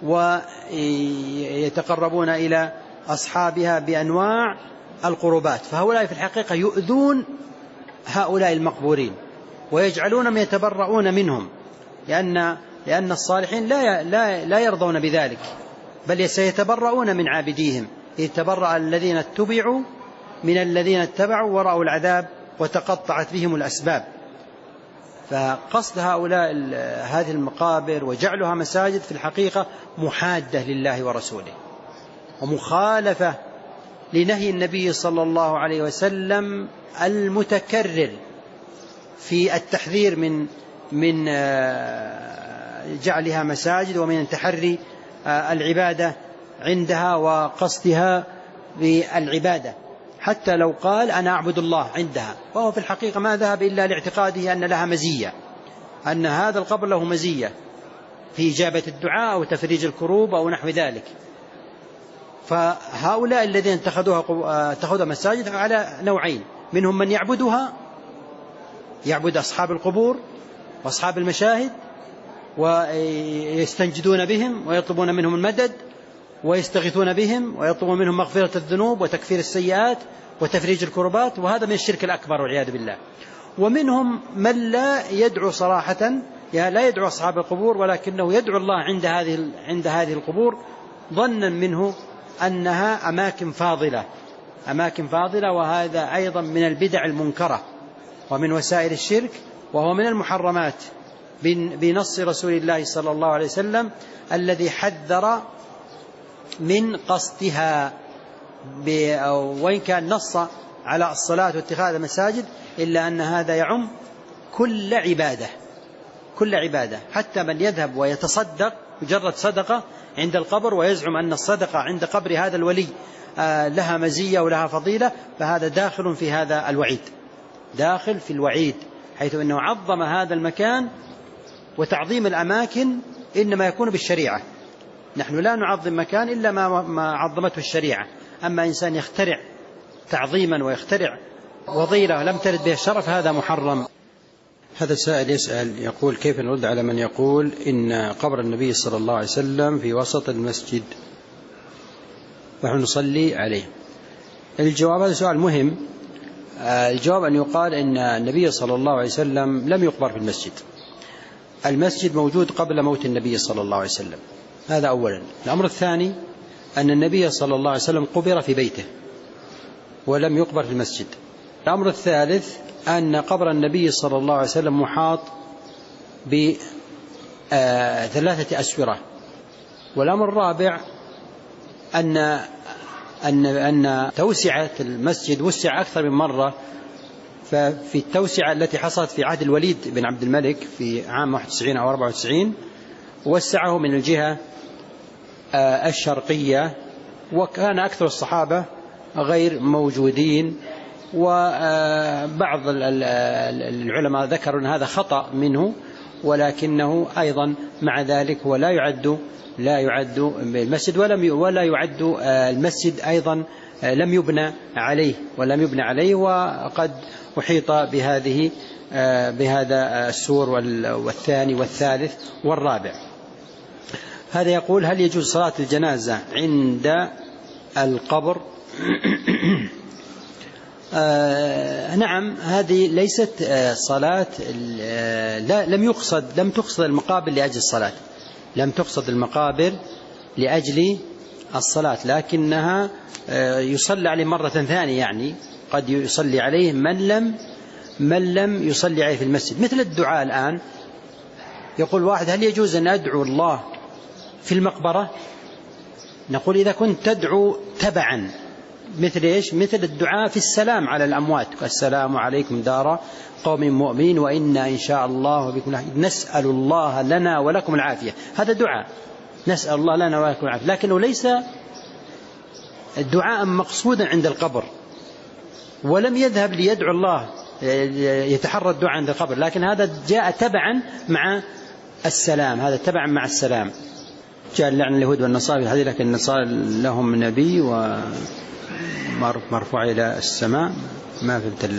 ويتقربون إلى أصحابها بأنواع القربات. فهؤلاء في الحقيقة يؤذون هؤلاء المقبورين ويجعلونهم يتبرؤون منهم، لأن لأن الصالحين لا لا لا يرضون بذلك، بل سيتبرؤون من عابديهم، يتبرأ الذين اتبعوا من الذين اتبعوا ورأوا العذاب وتقطعت بهم الأسباب. فقصد هؤلاء هذه المقابر وجعلها مساجد في الحقيقة محادة لله ورسوله، ومخالفة لنهي النبي صلى الله عليه وسلم المتكرر في التحذير من من جعلها مساجد ومن تحري العبادة عندها وقصدها بالعبادة، حتى لو قال أنا أعبد الله عندها، فهو في الحقيقة ما ذهب إلا لاعتقاده أن لها مزية، أن هذا القبر له مزية في إجابة الدعاء أو تفريج الكروب أو نحو ذلك. فهؤلاء الذين اتخذوها اتخذوا مساجد على نوعين، منهم من يعبدها، يعبد أصحاب القبور وأصحاب المشاهد ويستنجدون بهم ويطلبون منهم المدد ويستغيثون بهم ويطلبون منهم مغفرة الذنوب وتكفير السيئات وتفريج الكربات، وهذا من الشرك الأكبر والعياذ بالله. ومنهم من لا يدعو صراحة، يعني لا يدعو أصحاب القبور، ولكنه يدعو الله عند هذه عند هذه القبور ظنا منه أنها أماكن فاضلة أماكن فاضلة وهذا أيضا من البدع المنكرة ومن وسائل الشرك، وهو من المحرمات بنص رسول الله صلى الله عليه وسلم الذي حذر من قصدها، وإن كان نص على الصلاة واتخاذ المساجد إلا أن هذا يعم كل عبادة كل عبادة حتى من يذهب ويتصدق مجرد صدقة عند القبر ويزعم أن الصدقة عند قبر هذا الولي لها مزية ولها فضيلة، فهذا داخل في هذا الوعيد داخل في الوعيد حيث أنه عظم هذا المكان. وتعظيم الأماكن إنما يكون بالشريعة، نحن لا نعظم مكان إلا ما عظمته الشريعة. أما إنسان يخترع تعظيما ويخترع وظيلة لم ترد به الشرف هذا محرم. هذا سائل يسأل يقول: كيف نرد على من يقول إن قبر النبي صلى الله عليه وسلم في وسط المسجد ونحن نصلي عليه؟ الجواب هذا سؤال مهم. الجواب أن يقال إن النبي صلى الله عليه وسلم لم يقبر في المسجد. المسجد موجود قبل موت النبي صلى الله عليه وسلم، هذا أولا. الأمر الثاني أن النبي صلى الله عليه وسلم قبر في بيته ولم يقبر في المسجد. الأمر الثالث أن قبر النبي صلى الله عليه وسلم محاط بثلاثة أسورة. والأمر الرابع أن أن أن توسعة المسجد وسع أكثر من مرة، ففي التوسعة التي حصلت في عهد الوليد بن عبد الملك في عام واحد وتسعين أو أربعة وتسعين وسعه من الجهة الشرقية، وكان أكثر الصحابة غير موجودين. وبعض العلماء ذكروا أن هذا خطأ منه، ولكنه أيضا مع ذلك هو لا يعد لا يعد المسجد ولم ولا يعد المسجد أيضا لم يبنى عليه ولم يبنى عليه وقد أحيط بهذه بهذا السور والثاني والثالث والرابع. هذا يقول: هل يجوز صلاة الجنازة عند القبر؟ آه نعم، هذه ليست آه صلاة آه لا لم يقصد لم تقصد المقابر لأجل الصلاة لم تقصد المقابر لأجل الصلاة لكنها آه يصلى عليه مرة ثانية، يعني قد يصلي عليه من لم من لم يصلي عليه في المسجد. مثل الدعاء الآن، يقول واحد: هل يجوز أن أدعو الله في المقبرة؟ نقول: إذا كنت تدعو تبعا، مثل إيش؟ مثل الدعاء في السلام على الأموات: السلام عليكم دار قوم مؤمنين وإنا إن شاء الله بكم نسأل الله لنا ولكم العافية. هذا دعاء، نسأل الله لنا ولكم العافية، لكنه ليس الدعاء مقصودا عند القبر، ولم يذهب ليدعو الله يتحرى الدعاء عند القبر، لكن هذا جاء تبعا مع السلام هذا تبعا مع السلام. جاء لعن اليهود والنصارى في الحديث: لكن النصارى لهم نبي ومرفوع إلى السماء. ما فهمت.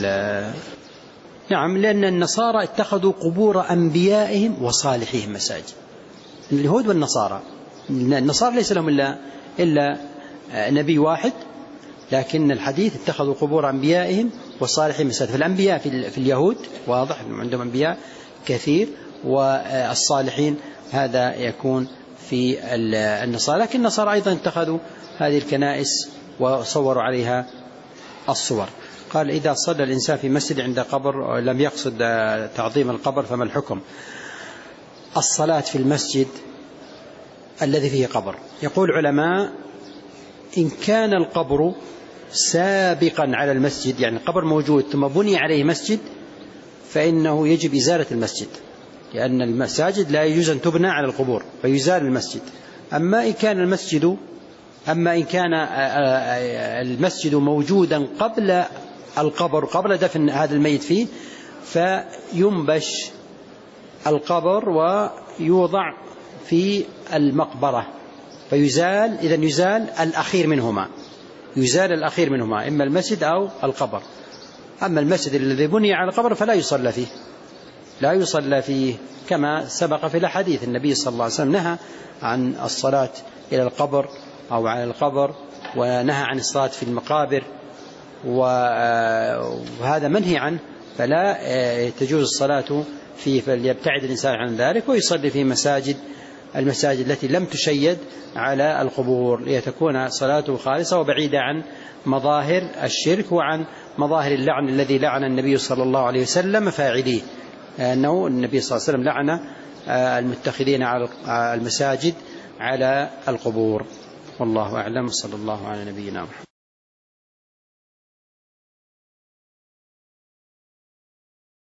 نعم، لأن النصارى اتخذوا قبور أنبيائهم وصالحيهم مساجد. اليهود والنصارى النصارى ليس لهم إلا إلا نبي واحد، لكن الحديث اتخذوا قبور أنبيائهم وصالحيهم مساجد. فالأنبياء في اليهود واضح عندهم أنبياء كثير، والصالحين هذا يكون في النصارى. لكن النصارى أيضا اتخذوا هذه الكنائس وصوروا عليها الصور. قال: إذا صلى الإنسان في مسجد عند قبر لم يقصد تعظيم القبر فما الحكم؟ الصلاة في المسجد الذي فيه قبر، يقول علماء: إن كان القبر سابقا على المسجد، يعني القبر موجود ثم بني عليه مسجد، فإنه يجب إزالة المسجد، لأن المساجد لا يجوز أن تبنى على القبور فيزال المسجد. أما إن كان المسجد أما إن كان المسجد موجودا قبل القبر قبل دفن هذا الميت فيه، فينبش القبر ويوضع في المقبرة فيزال. إذن يزال الأخير منهما يزال الأخير منهما إما المسجد أو القبر. أما المسجد الذي بني على القبر فلا يصلى فيه لا يصلى فيه كما سبق في الحديث. النبي صلى الله عليه وسلم نهى عن الصلاة إلى القبر أو على القبر، ونهى عن الصلاة في المقابر، وهذا منهي عنه. فلا تجوز الصلاة فيه، فليبتعد الإنسان عن ذلك ويصلي في مساجد المساجد التي لم تشيد على القبور ليتكون صلاته خالصة وبعيدة عن مظاهر الشرك وعن مظاهر اللعن الذي لعن النبي صلى الله عليه وسلم فاعليه، أنه النبي صلى الله عليه وسلم لعن المتخذين على المساجد على القبور. والله أعلم، صلى الله على نبينا محمد.